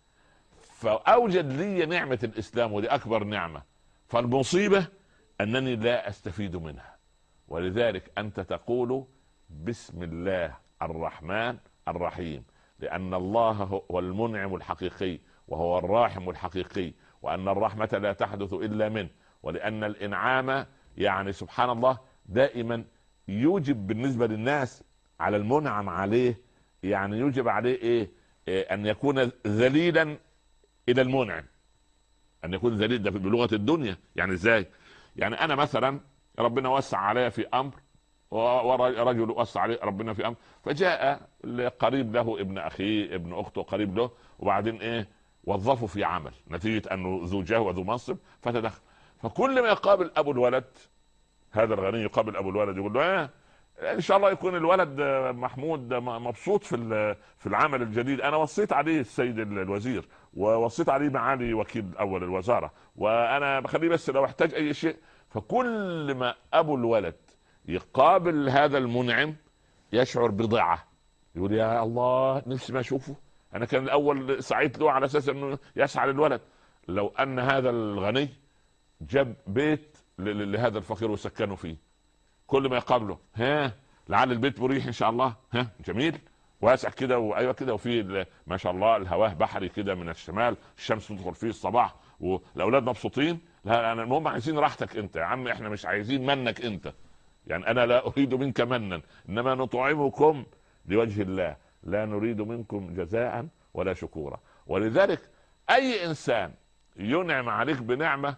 فأوجد لي نعمة الإسلام ودي أكبر نعمة. فالمصيبة أنني لا أستفيد منها. ولذلك أنت تقول بسم الله الرحمن الرحيم، لأن الله هو المنعم الحقيقي وهو الراحم الحقيقي، وأن الرحمة لا تحدث إلا منه، ولأن الإنعام يعني سبحان الله دائما يوجب بالنسبة للناس على المنعم عليه، يعني يوجب عليه إيه أن يكون ذليلا إلى المنعم. أن يكون ذليل ده بلغة الدنيا. يعني إزاي؟ يعني أنا مثلا ربنا وسع علي في أمر، ورجل وسع عليه ربنا في أمر، فجاء قريب له ابن أخيه ابن أخته قريب له، وبعدين إيه وظفه في عمل نتيجة أنه ذو جاه وذو منصب فتدخل. فكل ما يقابل أبو الولد، هذا الغني يقابل أبو الولد يقول له ان شاء الله يكون الولد محمود مبسوط في العمل الجديد. انا وصيت عليه السيد الوزير، ووصيت عليه معالي وكيل اول الوزارة، وانا بخليه بس لو احتاج اي شيء. فكل ما ابو الولد يقابل هذا المنعم يشعر بضعة، يقول يا الله نفسي ما اشوفه. انا كان الاول سعيت له على اساس انه يسعى للولد. لو ان هذا الغني جاب بيت لهذا الفقير وسكنه فيه، كل ما يقابله لعل البيت مريح ان شاء الله، جميل واسع كده وايوه كده، وفي ما شاء الله الهواه بحري كده من الشمال، الشمس تدخل فيه الصباح، والاولاد مبسوطين. لا انا المهم عايزين راحتك انت يا عم، احنا مش عايزين منك انت، يعني انا لا اريد منك منا، انما نطعمكم لوجه الله لا نريد منكم جزاء ولا شكورا. ولذلك اي انسان ينعم عليك بنعمه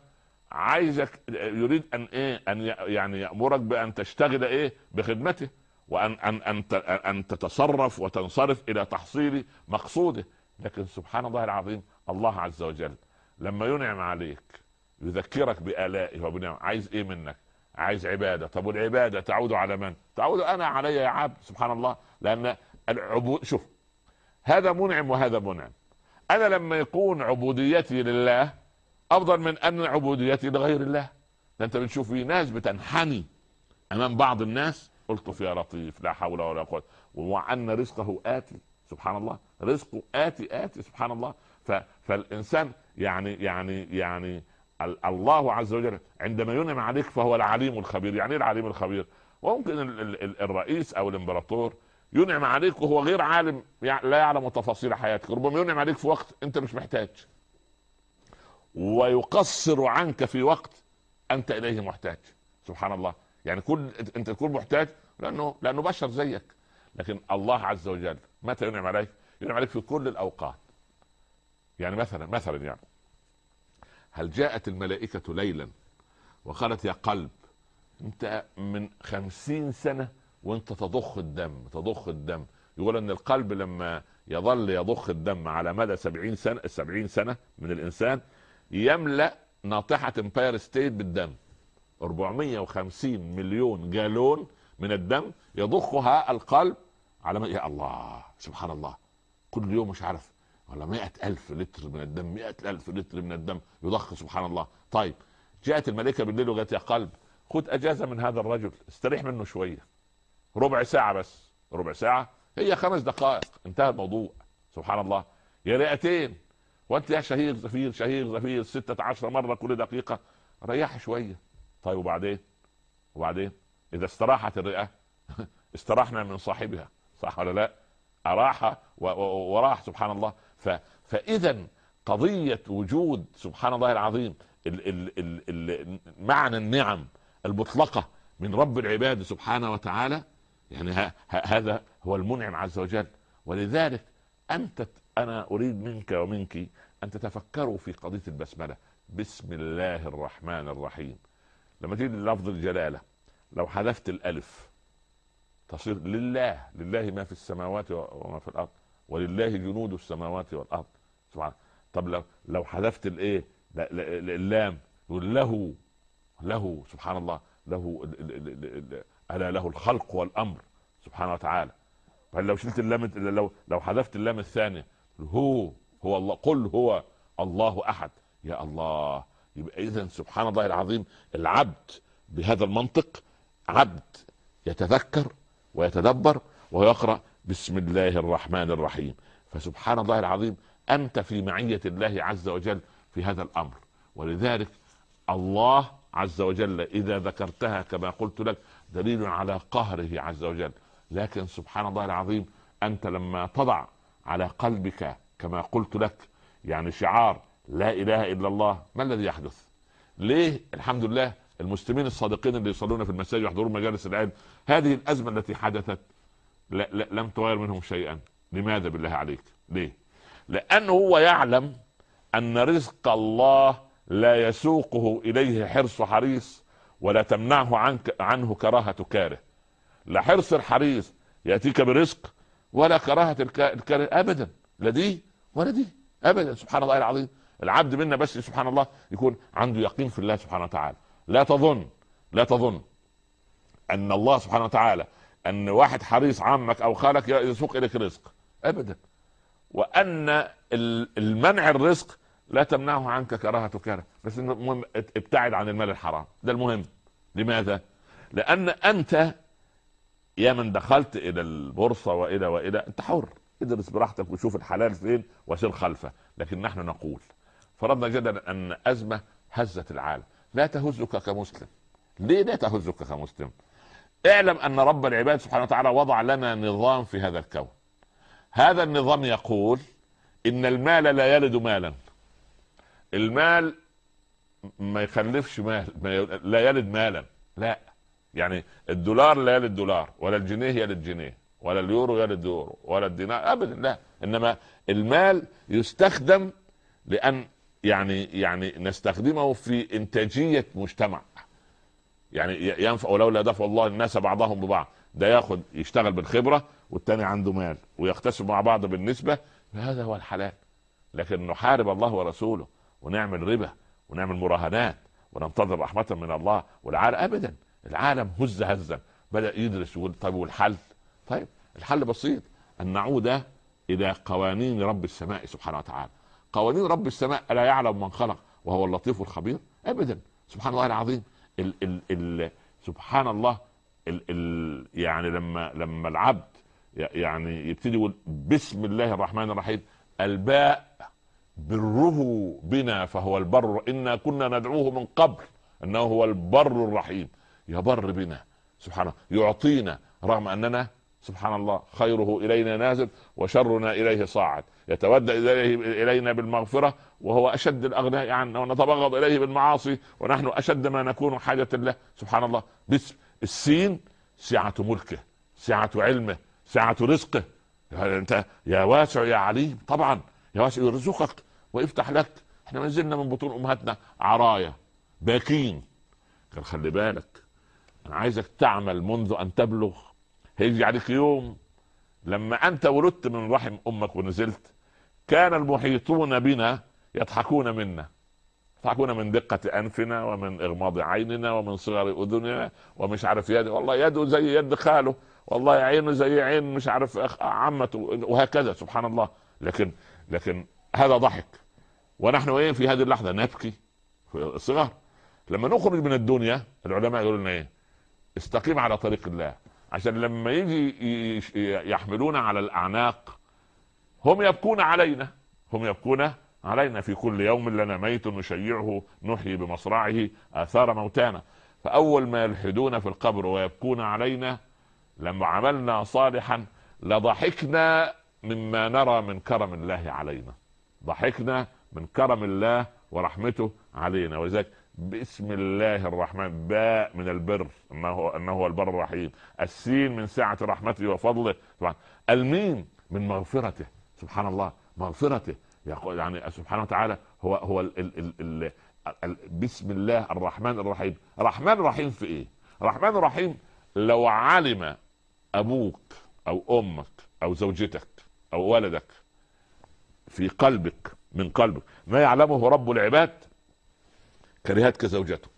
عايزك، يريد ان ايه، ان يعني يأمرك بان تشتغل ايه بخدمته، وان ان تتصرف وتنصرف الى تحصيل مقصوده. لكن سبحان الله العظيم، الله عز وجل لما ينعم عليك يذكرك بآلائه وبنعمه. عايز ايه منك؟ عايز عباده. طب والعباده تعود على من؟ تعود انا علي يا عبد. سبحان الله. لان العبود، شوف، هذا منعم وهذا منعم. انا لما يكون عبوديتي لله افضل من ان عبوديتي لغير الله. ده انت بتشوف في ناس بتنحني امام بعض الناس، قلت يا لطيف لا حول ولا قوه، وان رزقه اتي. سبحان الله، رزقه اتي سبحان الله. فالانسان يعني الله عز وجل عندما ينعم عليك فهو العليم الخبير. يعني ايه العليم الخبير؟ وممكن الرئيس او الامبراطور ينعم عليك وهو غير عالم، لا يعلم تفاصيل حياتك. ربما ينعم عليك في وقت انت مش محتاج، ويقصر عنك في وقت انت اليه محتاج. سبحان الله. يعني انت تكون محتاج لانه بشر زيك. لكن الله عز وجل متى ينعم عليك؟ ينعم عليك في كل الاوقات. يعني مثلا يعني هل جاءت الملائكة ليلا وقالت يا قلب انت من 50 سنة وانت تضخ الدم. يقول ان القلب لما يظل يضخ الدم على مدى 70 سنة من الانسان يملأ ناطحة امباير ستيت بالدم. 450 مليون جالون من الدم يضخها القلب على يا الله سبحان الله. كل يوم مش عارف ولا 100,000 لتر من الدم، 100,000 لتر من الدم يضخ. سبحان الله. طيب جاءت الملائكة بالليل وقالت يا قلب خد اجازة من هذا الرجل، استريح منه شوية، ربع ساعة بس. ربع ساعة هي 5 دقائق، انتهى الموضوع. سبحان الله. يا رئتين، وانت يا شهير زفير 16 مرة كل دقيقة، ريح شوية. طيب وبعدين اذا استراحت الرئة استراحنا من صاحبها، صح ولا لا؟ اراح وراح. سبحان الله. فاذا قضية وجود سبحان الله العظيم معنى النعم المطلقة من رب العباد سبحانه وتعالى، يعني هذا هو المنعم عز وجل. ولذلك انا اريد منك ومنك ان تتفكروا في قضية البسملة. بسم الله الرحمن الرحيم. لما تيجي لفظ الجلالة لو حذفت الالف تصير لله ما في السماوات وما في الارض ولله جنود السماوات والارض. سبحان. طب لو حذفت الايه اللام يقول له سبحان الله، له الا له الخلق والامر سبحانه وتعالى. فلو شلت اللام، لو حذفت اللام الثانيه هو الله، قل هو الله احد. يا الله. يبقى اذا سبحان الله العظيم العبد بهذا المنطق عبد يتذكر ويتدبر ويقرأ بسم الله الرحمن الرحيم. فسبحان الله العظيم أنت في معية الله عز وجل في هذا الأمر. ولذلك الله عز وجل إذا ذكرتها كما قلت لك دليل على قهره عز وجل. لكن سبحان الله العظيم أنت لما تضع على قلبك كما قلت لك يعني شعار لا إله إلا الله، ما الذي يحدث؟ ليه الحمد لله المسلمين الصادقين اللي يصلون في المساجد ويحضرون مجالس العلم هذه الأزمة التي حدثت لم تغير منهم شيئا؟ لماذا بالله عليك؟ ليه؟ لأنه هو يعلم أن رزق الله لا يسوقه إليه حرص حريص ولا تمنعه عنه كراهة كاره. لا حرص الحريص يأتيك برزق ولا كراهة الكاره أبدا، لا دي ولا دي أبدا. سبحان الله العظيم. العبد منا بس سبحان الله يكون عنده يقين في الله سبحانه وتعالى. لا تظن أن الله سبحانه وتعالى أن واحد حريص عمك أو خالك يسوق إليك رزق أبدا، وأن المنع الرزق لا تمنعه عنك كراهة كاره. بس المهم ابتعد عن المال الحرام، ده المهم. لماذا؟ لأن أنت يا من دخلت إلى البورصة وإلى أنت حر، ادرس براحتك وشوف الحلال فين وسير خلفه. لكن نحن نقول فرضنا جدا أن أزمة هزت العالم، لا تهزك كمسلم. ليه لا تهزك كمسلم؟ اعلم أن رب العباد سبحانه وتعالى وضع لنا نظام في هذا الكون. هذا النظام يقول إن المال لا يلد مالا. المال ما يخلفش مال، لا يلد مالا. لا، يعني الدولار لا يلد دولار، ولا الجنيه يلد جنيه، ولا اليورو يلد يورو، ولا الدينار أبدا. لا، إنما المال يستخدم لأن يعني نستخدمه في انتاجيه مجتمع. يعني ينفع، ولولا دفع الله الناس بعضهم ببعض، ده ياخد يشتغل بالخبره والتاني عنده مال ويقتسم مع بعض بالنسبه، هذا هو الحلال. لكن نحارب الله ورسوله ونعمل ربا ونعمل مراهنات وننتظر رحمه من الله والعالم ابدا. العالم هزا بدأ يدرس ويقول طيب والحل؟ طيب الحل بسيط، ان نعود الى قوانين رب السماء سبحانه وتعالى. قوانين رب السماء الا يعلم من خلق وهو اللطيف الخبير؟ ابدا. سبحان الله العظيم. سبحان الله. يعني لما العبد يعني يبتدي يقول بسم الله الرحمن الرحيم، الباء بره بنا فهو البر، إنا كنا ندعوه من قبل انه هو البر الرحيم. يبر بنا سبحانه، يعطينا رغم اننا سبحان الله خيره الينا نازل وشرنا اليه صاعد، يتودى الينا بالمغفره وهو اشد الاغنياء عنا، ونتبغض اليه بالمعاصي ونحن اشد ما نكون حاجه له. سبحان الله. باسم السين سعه ملكه، سعه علمه، سعه رزقه. انت يا واسع يا عليم، طبعا يا واسع يرزقك ويفتح لك. احنا ما زلنا من بطون امهاتنا عرايا باكين. قال خلي بالك، انا عايزك تعمل منذ ان تبلغ. هيجي عليك يوم لما انت ولدت من رحم امك ونزلت، كان المحيطون بنا يضحكون منا، يضحكون من دقة انفنا ومن اغماض عيننا ومن صغر اذننا ومش عارف يد، والله يده زي يد خاله، والله عينه زي عين مش عارف عمته، وهكذا. سبحان الله. لكن هذا ضحك، ونحن ايه في هذه اللحظة نبكي في الصغر. لما نخرج من الدنيا العلماء يقولون ايه؟ استقيم على طريق الله، عشان لما يجي يحملون على الاعناق هم يبكون علينا، هم يبكون علينا. في كل يوم لنا ميت نشيعه نحيي بمصرعه آثار موتانا. فأول ما يلحدون في القبر ويبكون علينا لما عملنا صالحا لضحكنا مما نرى من كرم الله علينا، ضحكنا من كرم الله ورحمته علينا. ولذلك بسم الله الرحمن، باء من البر انه هو البر الرحيم، السين من سعة رحمته وفضله، طبعا الميم من مغفرته. سبحان الله، مغفرته. يعني سبحانه وتعالى هو بسم الله الرحمن الرحيم. الرحمن الرحيم في ايه؟ الرحمن الرحيم لو علم ابوك او امك او زوجتك او ولدك في قلبك من قلبك ما يعلمه رب العباد، كرهتك زوجتك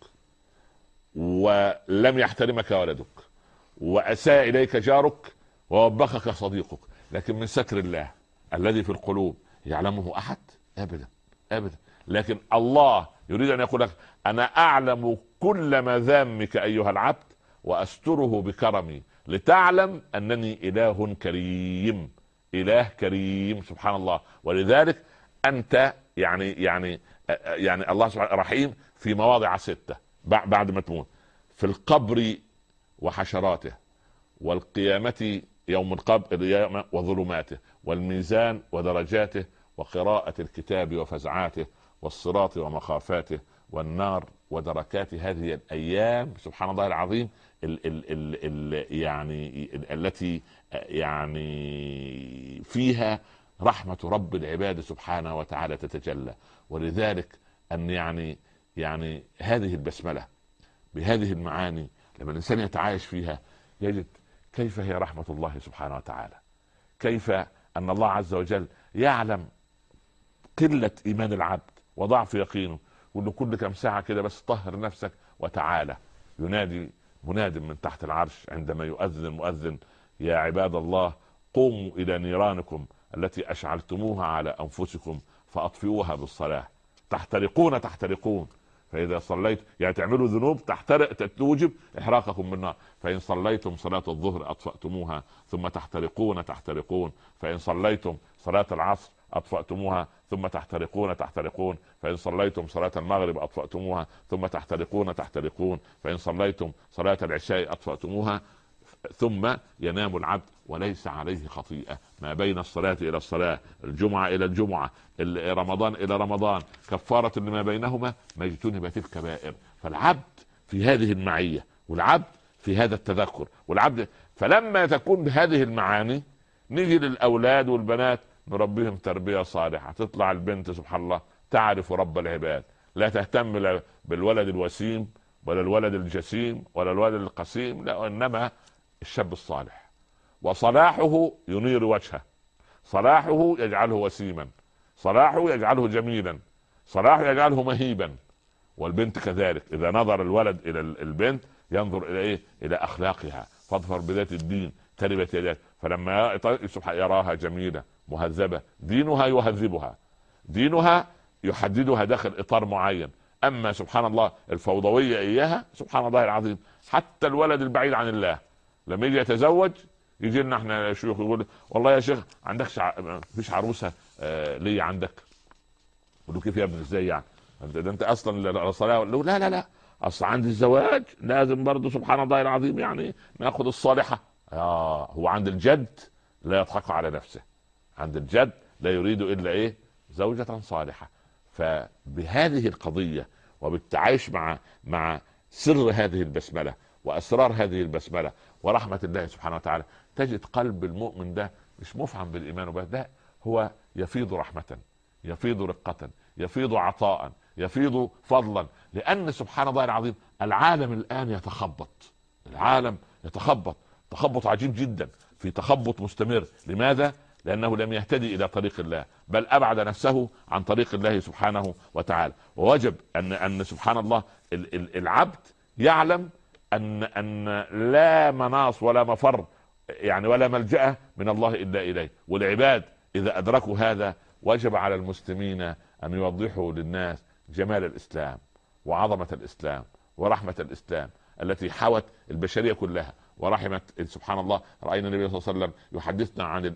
ولم يحترمك ولدك واساء اليك جارك ووبخك صديقك، لكن من ستر الله الذي في القلوب يعلمه احد؟ ابدا ابدا. لكن الله يريد ان يقول لك انا اعلم كل مذامك ايها العبد واستره بكرمي لتعلم انني اله كريم، اله كريم. سبحان الله. ولذلك انت يعني الله سبحانه رحيم في مواضع 6 بعد ما تموت: في القبر وحشراته، والقيامة يوم القيامة وظلماته، والميزان ودرجاته، وقراءة الكتاب وفزعاته، والصراط ومخافاته، والنار ودركات هذه الأيام. سبحان الله العظيم. التي يعني فيها رحمة رب العباد سبحانه وتعالى تتجلى. ولذلك أن يعني هذه البسملة بهذه المعاني لما الإنسان يتعايش فيها يجد كيف هي رحمة الله سبحانه وتعالى، كيف أن الله عز وجل يعلم قلة إيمان العبد وضعف يقينه، وأنه كل كم ساعة كده بس طهر نفسك وتعالى. ينادي مناد من تحت العرش عندما يؤذن المؤذن: يا عباد الله قوموا إلى نيرانكم التي أشعلتموها على أنفسكم فأطفئوها بالصلاة، تحترقون. فإذا صليت يعني تعملوا ذنوب تحترق توجب إحراقكم بالنار. فإن صليتم صلاة الظهر أطفأتموها ثم تحترقون. فإن صليتم صلاة العصر أطفأتموها ثم تحترقون. فإن صليتم صلاة المغرب أطفأتموها ثم تحترقون. فإن صليتم صلاة العشاء أطفأتموها. ثم ينام العبد وليس عليه خطيئة ما بين الصلاة إلى الصلاة، الجمعة إلى الجمعة، رمضان إلى رمضان، كفارة لما بينهما ما اجتنبت الكبائر. فالعبد في هذه المعية، والعبد في هذا التذكر، والعبد فلما تكون بهذه المعاني نيجي للأولاد والبنات نربيهم تربية صالحة. تطلع البنت سبحان الله تعرف رب العباد، لا تهتم بالولد الوسيم ولا الولد الجسيم ولا الولد القسيم، لا، انما الشاب الصالح. وصلاحه ينير وجهه، صلاحه يجعله وسيما، صلاحه يجعله جميلا، صلاحه يجعله مهيبا. والبنت كذلك، اذا نظر الولد الى البنت ينظر الى ايه؟ الى اخلاقها، فاظفر بذات الدين تربت يداك. فلما يراها جميله مهذبه، دينها يهذبها، دينها يحددها داخل اطار معين. اما سبحان الله الفوضويه اياها، سبحان الله العظيم، حتى الولد البعيد عن الله لما يجي يتزوج يجي لنا احنا شيوخ يقول والله يا شيخ عندك فيش عروسه لي عندك؟ يقول له كيف يا ابني ازاي يعني؟ ده انت اصلا الصلاه. لا لا لا، اصل عند الزواج لازم برضه سبحان الله العظيم يعني ناخذ الصالحه. هو عند الجد لا يضحك على نفسه، عند الجد لا يريد الا ايه؟ زوجة صالحة. فبهذه القضية وبالتعايش مع سر هذه البسملة واسرار هذه البسملة ورحمة الله سبحانه وتعالى، تجد قلب المؤمن ده مش مفعم بالايمان وبس، ده هو يفيض رحمة، يفيض رقة، يفيض عطاء، يفيض فضلا. لان سبحان الله العظيم العالم الان يتخبط، العالم يتخبط تخبط عجيب جدا، في تخبط مستمر. لماذا؟ لأنه لم يهتدي إلى طريق الله، بل أبعد نفسه عن طريق الله سبحانه وتعالى. ووجب أن سبحان الله العبد يعلم أن لا مناص ولا مفر يعني ولا ملجأ من الله إلا إليه. والعباد إذا أدركوا هذا وجب على المسلمين أن يوضحوا للناس جمال الإسلام وعظمة الإسلام ورحمة الإسلام التي حوت البشرية كلها ورحمت. سبحان الله رأينا النبي صلى الله عليه وسلم يحدثنا عن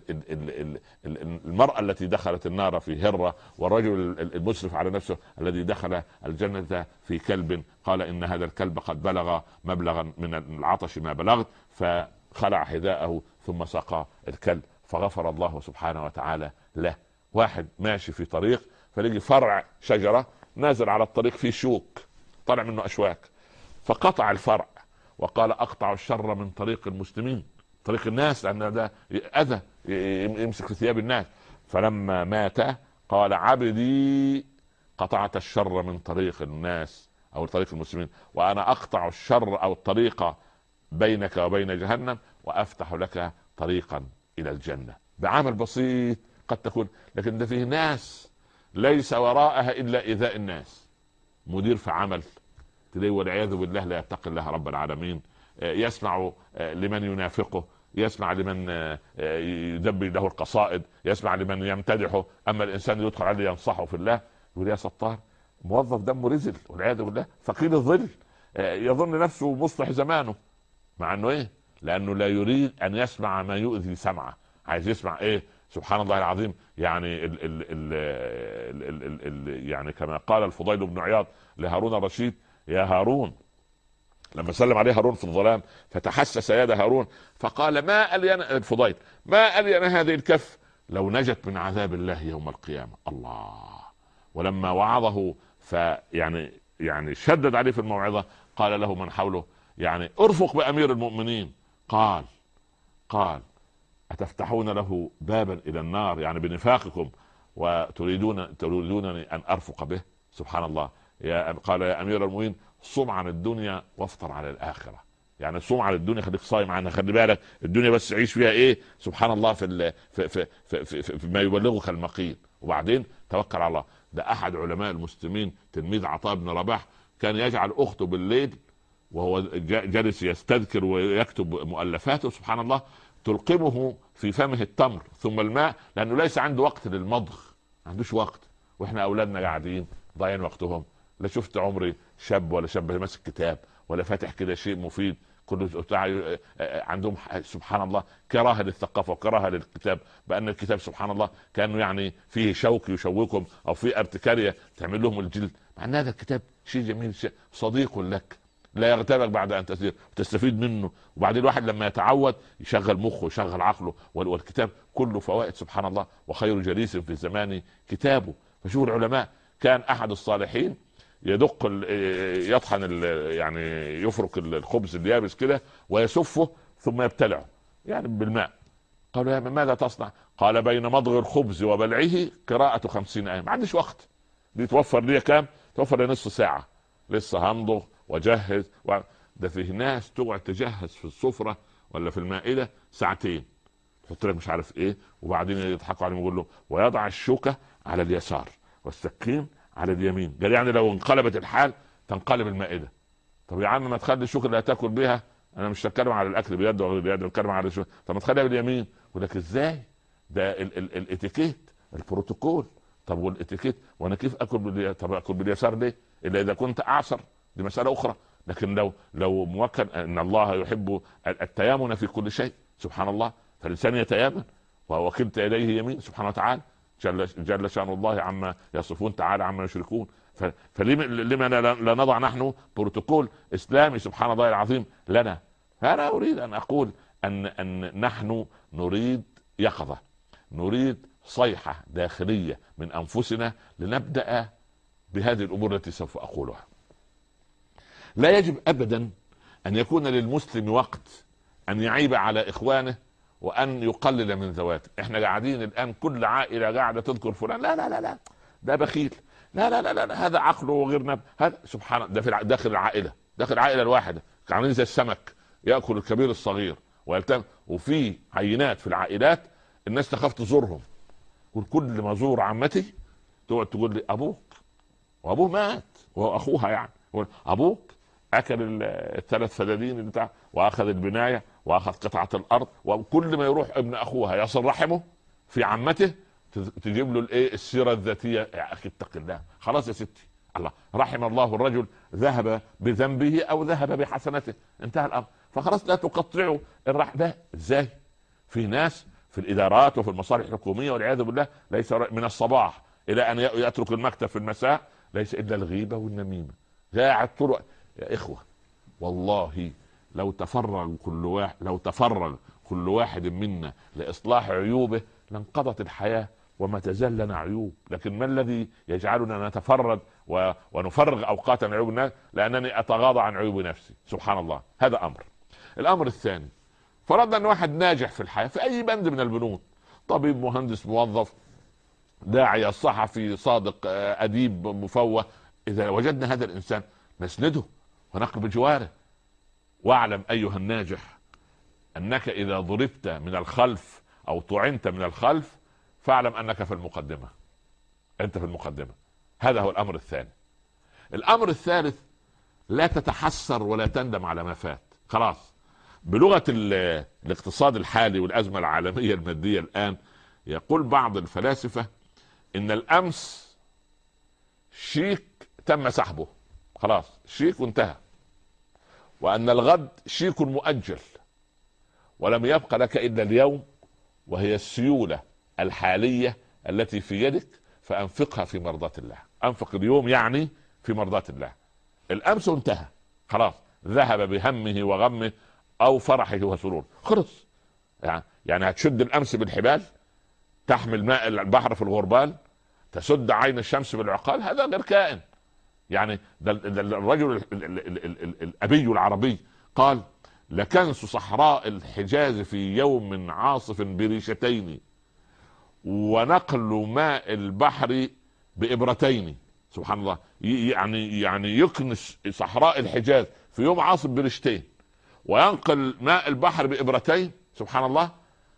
المرأة التي دخلت النار في هرة، والرجل المسرف على نفسه الذي دخل الجنة في كلب، قال إن هذا الكلب قد بلغ مبلغا من العطش ما بلغت، فخلع حذاءه ثم سقى الكلب فغفر الله سبحانه وتعالى له. واحد ماشي في طريق فلقي فرع شجرة نازل على الطريق فيه شوك طلع منه أشواك، فقطع الفرع وقال اقطع الشر من طريق المسلمين، طريق الناس، لان ده اذى يمسك في ثياب الناس. فلما مات قال عبدي قطعت الشر من طريق الناس او طريق المسلمين، وانا اقطع الشر او الطريق بينك وبين جهنم وافتح لك طريقا الى الجنة. بعمل بسيط قد تكون، لكن ده فيه ناس ليس وراءها الا ايذاء الناس. مدير في عمل تلاقيه والعياذ بالله لا يتقي الله رب العالمين، يسمع لمن ينافقه، يسمع لمن يدبر له القصائد، يسمع لمن يمتدحه، اما الانسان يدخل عليه ينصحه في الله يقول يا ستار. موظف دمه رزل والعياذ بالله ثقيل الظل، يظن نفسه مصلح زمانه، مع انه ايه؟ لانه لا يريد ان يسمع ما يؤذي سمعه، عايز يسمع ايه؟ سبحان الله العظيم. يعني ال ال ال ال ال ال يعني كما قال الفضيل بن عياض لهارون الرشيد: يا هارون، لما سلم عليه هارون في الظلام فتحسس يد هارون فقال ما ألين الفضيل ما ألين هذه الكف لو نجت من عذاب الله يوم القيامة. الله. ولما وعظه يعني شدد عليه في الموعظة قال له من حوله يعني ارفق بأمير المؤمنين. قال أتفتحون له بابا إلى النار يعني بنفاقكم وتريدونني أن أرفق به؟ سبحان الله. قال يا أمير المؤمنين صم عن الدنيا وافطر على الآخرة. يعني صوم على الدنيا، خليك صايم عنها، خلي بالك الدنيا بس عيش فيها ايه سبحان الله في ما يبلغك المقيل، وبعدين توكل على الله. ده احد علماء المسلمين تلميذ عطاء بن رباح كان يجعل اخته بالليل وهو جالس يستذكر ويكتب مؤلفاته سبحان الله تلقمه في فمه التمر ثم الماء، لانه ليس عنده وقت للمضغ، ما عندوش وقت. واحنا اولادنا قاعدين ضايعين وقتهم، لا شفت عمري شاب ولا شاب ماسك كتاب ولا فاتح كده شيء مفيد، كل عندهم سبحان الله كراهه للثقافه وكراهه للكتاب، بان الكتاب سبحان الله كانه يعني فيه شوك يشوكهم او فيه ارتكاريه تعمل لهم الجلد، مع ان هذا الكتاب شيء جميل، شيء صديق لك لا يغتابك بعد ان تسير وتستفيد منه. وبعدين الواحد لما يتعود يشغل مخه ويشغل عقله، والكتاب كله فوائد سبحان الله، وخير جليس في الزمان كتابه. فشوف العلماء كان احد الصالحين يدق يطحن يعني يفرك الخبز اليابس كده ويسفه ثم يبتلعه يعني بالماء. قالوا يا ماذا تصنع؟ قال بين مضغ الخبز وبلعه قراءة 50 آية. ما عنديش وقت، دي توفر لي كام؟ توفر لي نص ساعه، لسه همضغ واجهز ده فيه ناس تقعد تجهز في السفره ولا في المائده ساعتين، تحط لك مش عارف ايه، وبعدين يضحكوا عليهم يقول له ويضع الشوكه على اليسار والسكين على اليمين. قال يعني لو انقلبت الحال تنقلب المائده. طب يا عم ما تخلي الشوكه اللي هتاكل بيها، انا مش بتكلم على الاكل بيد وغير بيد، بتكلم على الشوكه، طب ما تخليها باليمين. يقول لك ازاي؟ ده الاتيكيت، البروتوكول. طب والاتيكيت وانا كيف اكل طب اكل باليسار ليه؟ الا اذا كنت اعصر، دي مساله اخرى. لكن لو موكل، ان الله يحب التيامن في كل شيء سبحان الله، فالانسان يتيامن ووكلت اليه يمين سبحانه وتعالى، جل شان الله عما يصفون تعالى عما يشركون. فلما لا نضع نحن بروتوكول اسلامي سبحان الله العظيم لنا؟ فانا اريد ان اقول ان نحن نريد يقظه، نريد صيحه داخليه من انفسنا لنبدا بهذه الامور التي سوف اقولها. لا يجب ابدا ان يكون للمسلم وقت ان يعيب على اخوانه وان يقلل من ذواته. احنا قاعدين الان كل عائله قاعده تذكر فلان، لا لا لا لا ده بخيل، لا لا لا لا هذا عقله غير نبي، هذا سبحان الله. ده في داخل العائله، داخل العائله الواحده عاملين زي السمك ياكل الكبير الصغير ويلتم. وفي عينات في العائلات الناس تخاف تزورهم، وكل ما ازور عمتي تقعد تقول لي ابوك، وابوه مات وهو اخوها يعني، ابوك اكل الثلاث فدادين بتاع واخذ البنايه واخذ قطعه الارض. وكل ما يروح ابن اخوها يصل رحمه في عمته تجيب له الايه السيره الذاتيه. يا اخي اتق الله، خلاص يا ستي، الله رحم الله الرجل ذهب بذنبه او ذهب بحسنته، انتهى الامر. فخلاص لا تقطعوا ده. ازاي؟ في ناس في الادارات وفي المصالح الحكوميه والعياذ بالله ليس من الصباح الى ان يترك المكتب في المساء ليس الا الغيبه والنميمه، قاعد طرق. يا اخوه والله لو تفرغ كل واحد منا لاصلاح عيوبه لانقضت الحياه وما تزال لنا عيوب. لكن ما الذي يجعلنا نتفرد ونفرغ اوقات عن عيوب الناس؟ لانني اتغاضى عن عيوب نفسي سبحان الله. هذا امر. الامر الثاني، فرضنا ان واحد ناجح في الحياه في اي بند من البنود، طبيب، مهندس، موظف، داعية، صحفي، صادق، اديب، مفوه، اذا وجدنا هذا الانسان نسنده ونقف بجواره. واعلم ايها الناجح انك اذا ضربت من الخلف او طعنت من الخلف فاعلم انك في المقدمه، انت في المقدمه. هذا هو الامر الثاني. الامر الثالث، لا تتحسر ولا تندم على ما فات. خلاص، بلغه الاقتصاد الحالي والازمه العالميه الماديه الان، يقول بعض الفلاسفه ان الامس شيك تم سحبه، خلاص شيك وانتهى، وان الغد شيك مؤجل ولم يبقى لك الا اليوم، وهي السيوله الحاليه التي في يدك فانفقها في مرضاة الله. انفق اليوم يعني في مرضاة الله. الامس انتهى خلاص، ذهب بهمه وغمه او فرحه وسرور، خلص. يعني هتشد الامس بالحبال، تحمل ماء البحر في الغربال، تسد عين الشمس بالعقال، هذا غير كائن. يعني ده الرجل الأبي العربي قال لكنس صحراء الحجاز في يوم عاصف بريشتين ونقل ماء البحر بإبرتين. سبحان الله. يعني يكنس صحراء الحجاز في يوم عاصف بريشتين وينقل ماء البحر بإبرتين سبحان الله،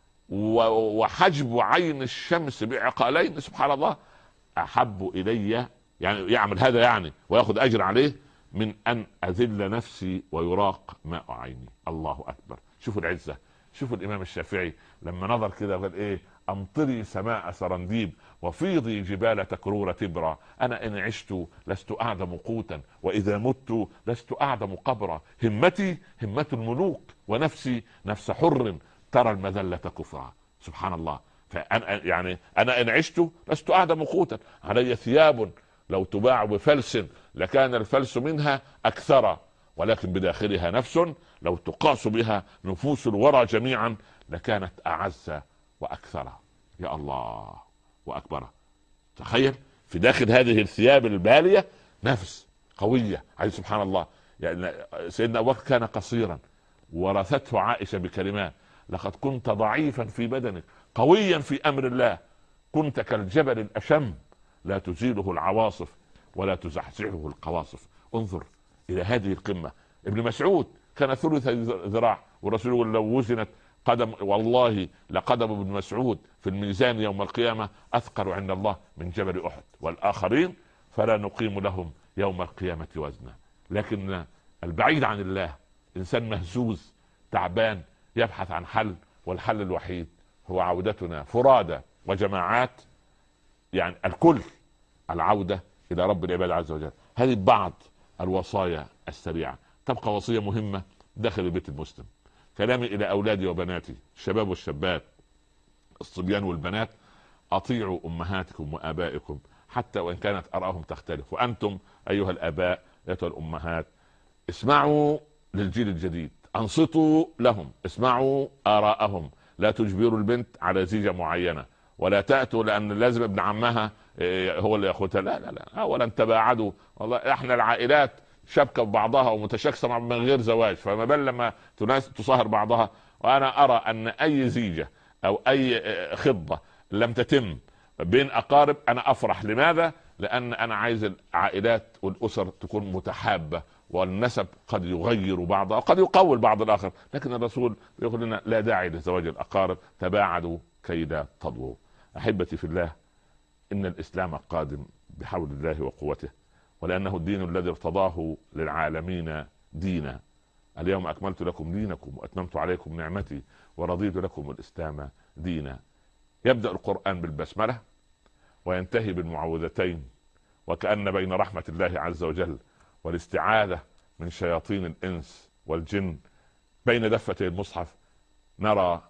وحجب عين الشمس بعقالين سبحان الله، أحب إلي يعني يعمل هذا يعني ويأخذ أجر عليه من أن أذل نفسي ويراق ماء عيني. الله أكبر. شوفوا العزة. شوفوا الإمام الشافعي لما نظر كده قال إيه؟ أمطري سماء سرنديب وفيضي جبال تكرور تبرا، أنا إن عشت لست أعدم قوتا وإذا مت لست أعدم قبرا، همتي همة الملوك ونفسي نفس حر ترى المذلة كفرا. سبحان الله. فأنا يعني أنا إن عشت لست أعدم قوتا، علي ثياب لو تباع بفلس لكان الفلس منها أكثر، ولكن بداخلها نفس لو تقاس بها نفوس الورى جميعا لكانت أعز وأكثر. يا الله وأكبر. تخيل في داخل هذه الثياب البالية نفس قوية. عليه سبحان الله. يعني سيدنا أبو بكر كان قصيرا ورثته عائشة بكلمات: لقد كنت ضعيفا في بدنك قويا في أمر الله، كنت كالجبل الأشم لا تزيله العواصف ولا تزحزحه القواصف. انظر إلى هذه القمة. ابن مسعود كان ثلث ذراع، والرسول يقول لو وزنت قدم، والله لقدم ابن مسعود في الميزان يوم القيامة أثقل عند الله من جبل أحد، والآخرين فلا نقيم لهم يوم القيامة وزنا. لكن البعيد عن الله إنسان مهزوز تعبان يبحث عن حل، والحل الوحيد هو عودتنا فرادى وجماعات، يعني الكل العودة إلى رب العباد عز وجل. هذه بعض الوصايا السريعة. تبقى وصية مهمة داخل البيت المسلم. كلامي إلى أولادي وبناتي، الشباب والشابات، الصبيان والبنات: أطيعوا أمهاتكم وآبائكم حتى وإن كانت آرائهم تختلف. وأنتم أيها الآباء أيها الأمهات اسمعوا للجيل الجديد، أنصتوا لهم، اسمعوا آراءهم. لا تجبروا البنت على زيجة معينة، ولا تأتوا لأن لازم ابن عمها هو اللي ياخدها. لا لا لا، أولا تباعدوا. والله احنا العائلات شبكة ببعضها ومتشاكسة من غير زواج، فما بال لما تصاهر بعضها. وأنا أرى أن أي زيجة أو أي خطبة لم تتم بين أقارب أنا أفرح. لماذا؟ لأن أنا عايز العائلات والأسر تكون متحابة، والنسب قد يغير بعضها وقد يقوي بعض الآخر، لكن الرسول يقول لنا لا داعي لزواج الأقارب، تباعدوا كي لا تضلوا. أحبتي في الله، إن الإسلام قادم بحول الله وقوته، ولأنه الدين الذي ارتضاه للعالمين دينا. اليوم أكملت لكم دينكم وأتممت عليكم نعمتي ورضيت لكم الإسلام دينا. يبدأ القرآن بالبسملة وينتهي بالمعوذتين، وكأن بين رحمة الله عز وجل والاستعاذة من شياطين الإنس والجن بين دفتي المصحف نرى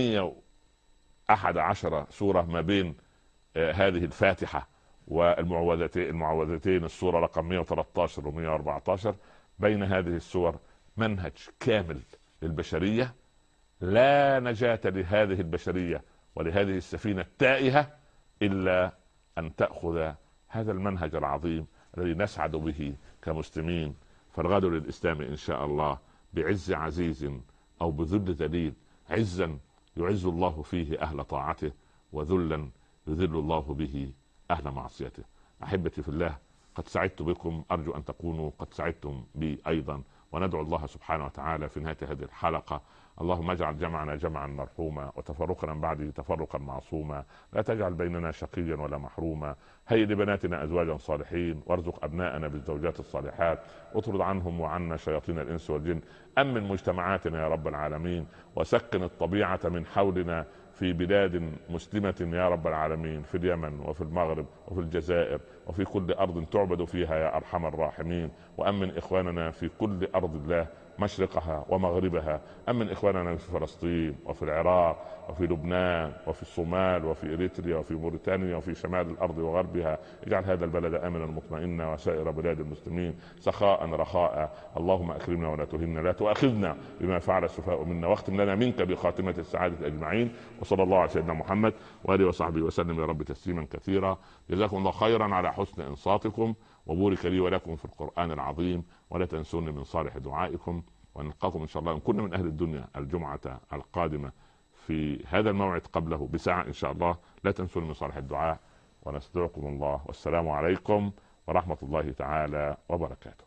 111 سورة ما بين هذه الفاتحة والمعوذتين السورة رقم 113 و 114. بين هذه السور منهج كامل للبشرية. لا نجاة لهذه البشرية ولهذه السفينة التائهة إلا أن تأخذ هذا المنهج العظيم الذي نسعد به كمسلمين. فالغد للإسلام إن شاء الله بعز عزيز أو بذل ذليل. عزا يعز الله فيه أهل طاعته، وذلا يذل الله به أهل معصيته. أحبتي في الله، قد سعدت بكم، أرجو أن تكونوا قد سعدتم بي أيضا. وندعو الله سبحانه وتعالى في نهاية هذه الحلقة: اللهم اجعل جمعنا جمعا مرحوما، وتفرقنا بعده تفرقا معصوما. لا تجعل بيننا شقيا ولا محروما. هيئ لبناتنا أزواجا صالحين، وارزق أبناءنا بالزوجات الصالحات. اطرد عنهم وعنا شياطين الإنس والجن. أمن مجتمعاتنا يا رب العالمين، وسكن الطبيعة من حولنا في بلاد مسلمة يا رب العالمين، في اليمن وفي المغرب وفي الجزائر وفي كل أرض تعبد فيها يا أرحم الراحمين. وأمن إخواننا في كل أرض الله مشرقها ومغربها. أمن إخواننا في فلسطين وفي العراق وفي لبنان وفي الصومال وفي إريتريا وفي موريتانيا وفي شمال الأرض وغربها. اجعل هذا البلد آمنا مطمئنا، وسائر بلاد المسلمين سخاء رخاء. اللهم أكرمنا ولا تهنا، لا تؤاخذنا بما فعل السفهاء منا، واختم لنا منك بخاتمة السعادة أجمعين. وصلى الله على سيدنا محمد وآله وصحبه وسلم يا رب تسليما كثيرا. جزاكم الله خيرا على حسن إنصاتكم، وبورك لي ولكم في القرآن العظيم. ولا تنسوني من صالح دعائكم، ونلقاكم إن شاء الله إن كنا من أهل الدنيا الجمعة القادمة في هذا الموعد قبله بساعة إن شاء الله. لا تنسوني من صالح الدعاء، ونستودعكم الله، والسلام عليكم ورحمة الله تعالى وبركاته.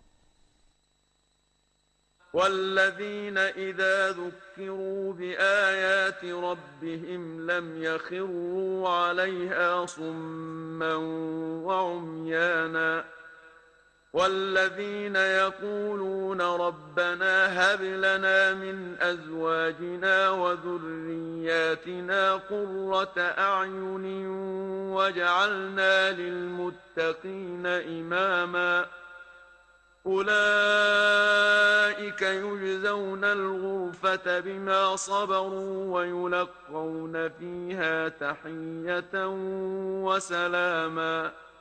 والذين إذا ذكروا بآيات ربهم لم يخروا عليها صما وعميانا. والذين يقولون ربنا هب لنا من أزواجنا وذرياتنا قرة أعين واجعلنا للمتقين إماما. أولئك يجزون الغرفة بما صبروا ويلقون فيها تحية وسلاما.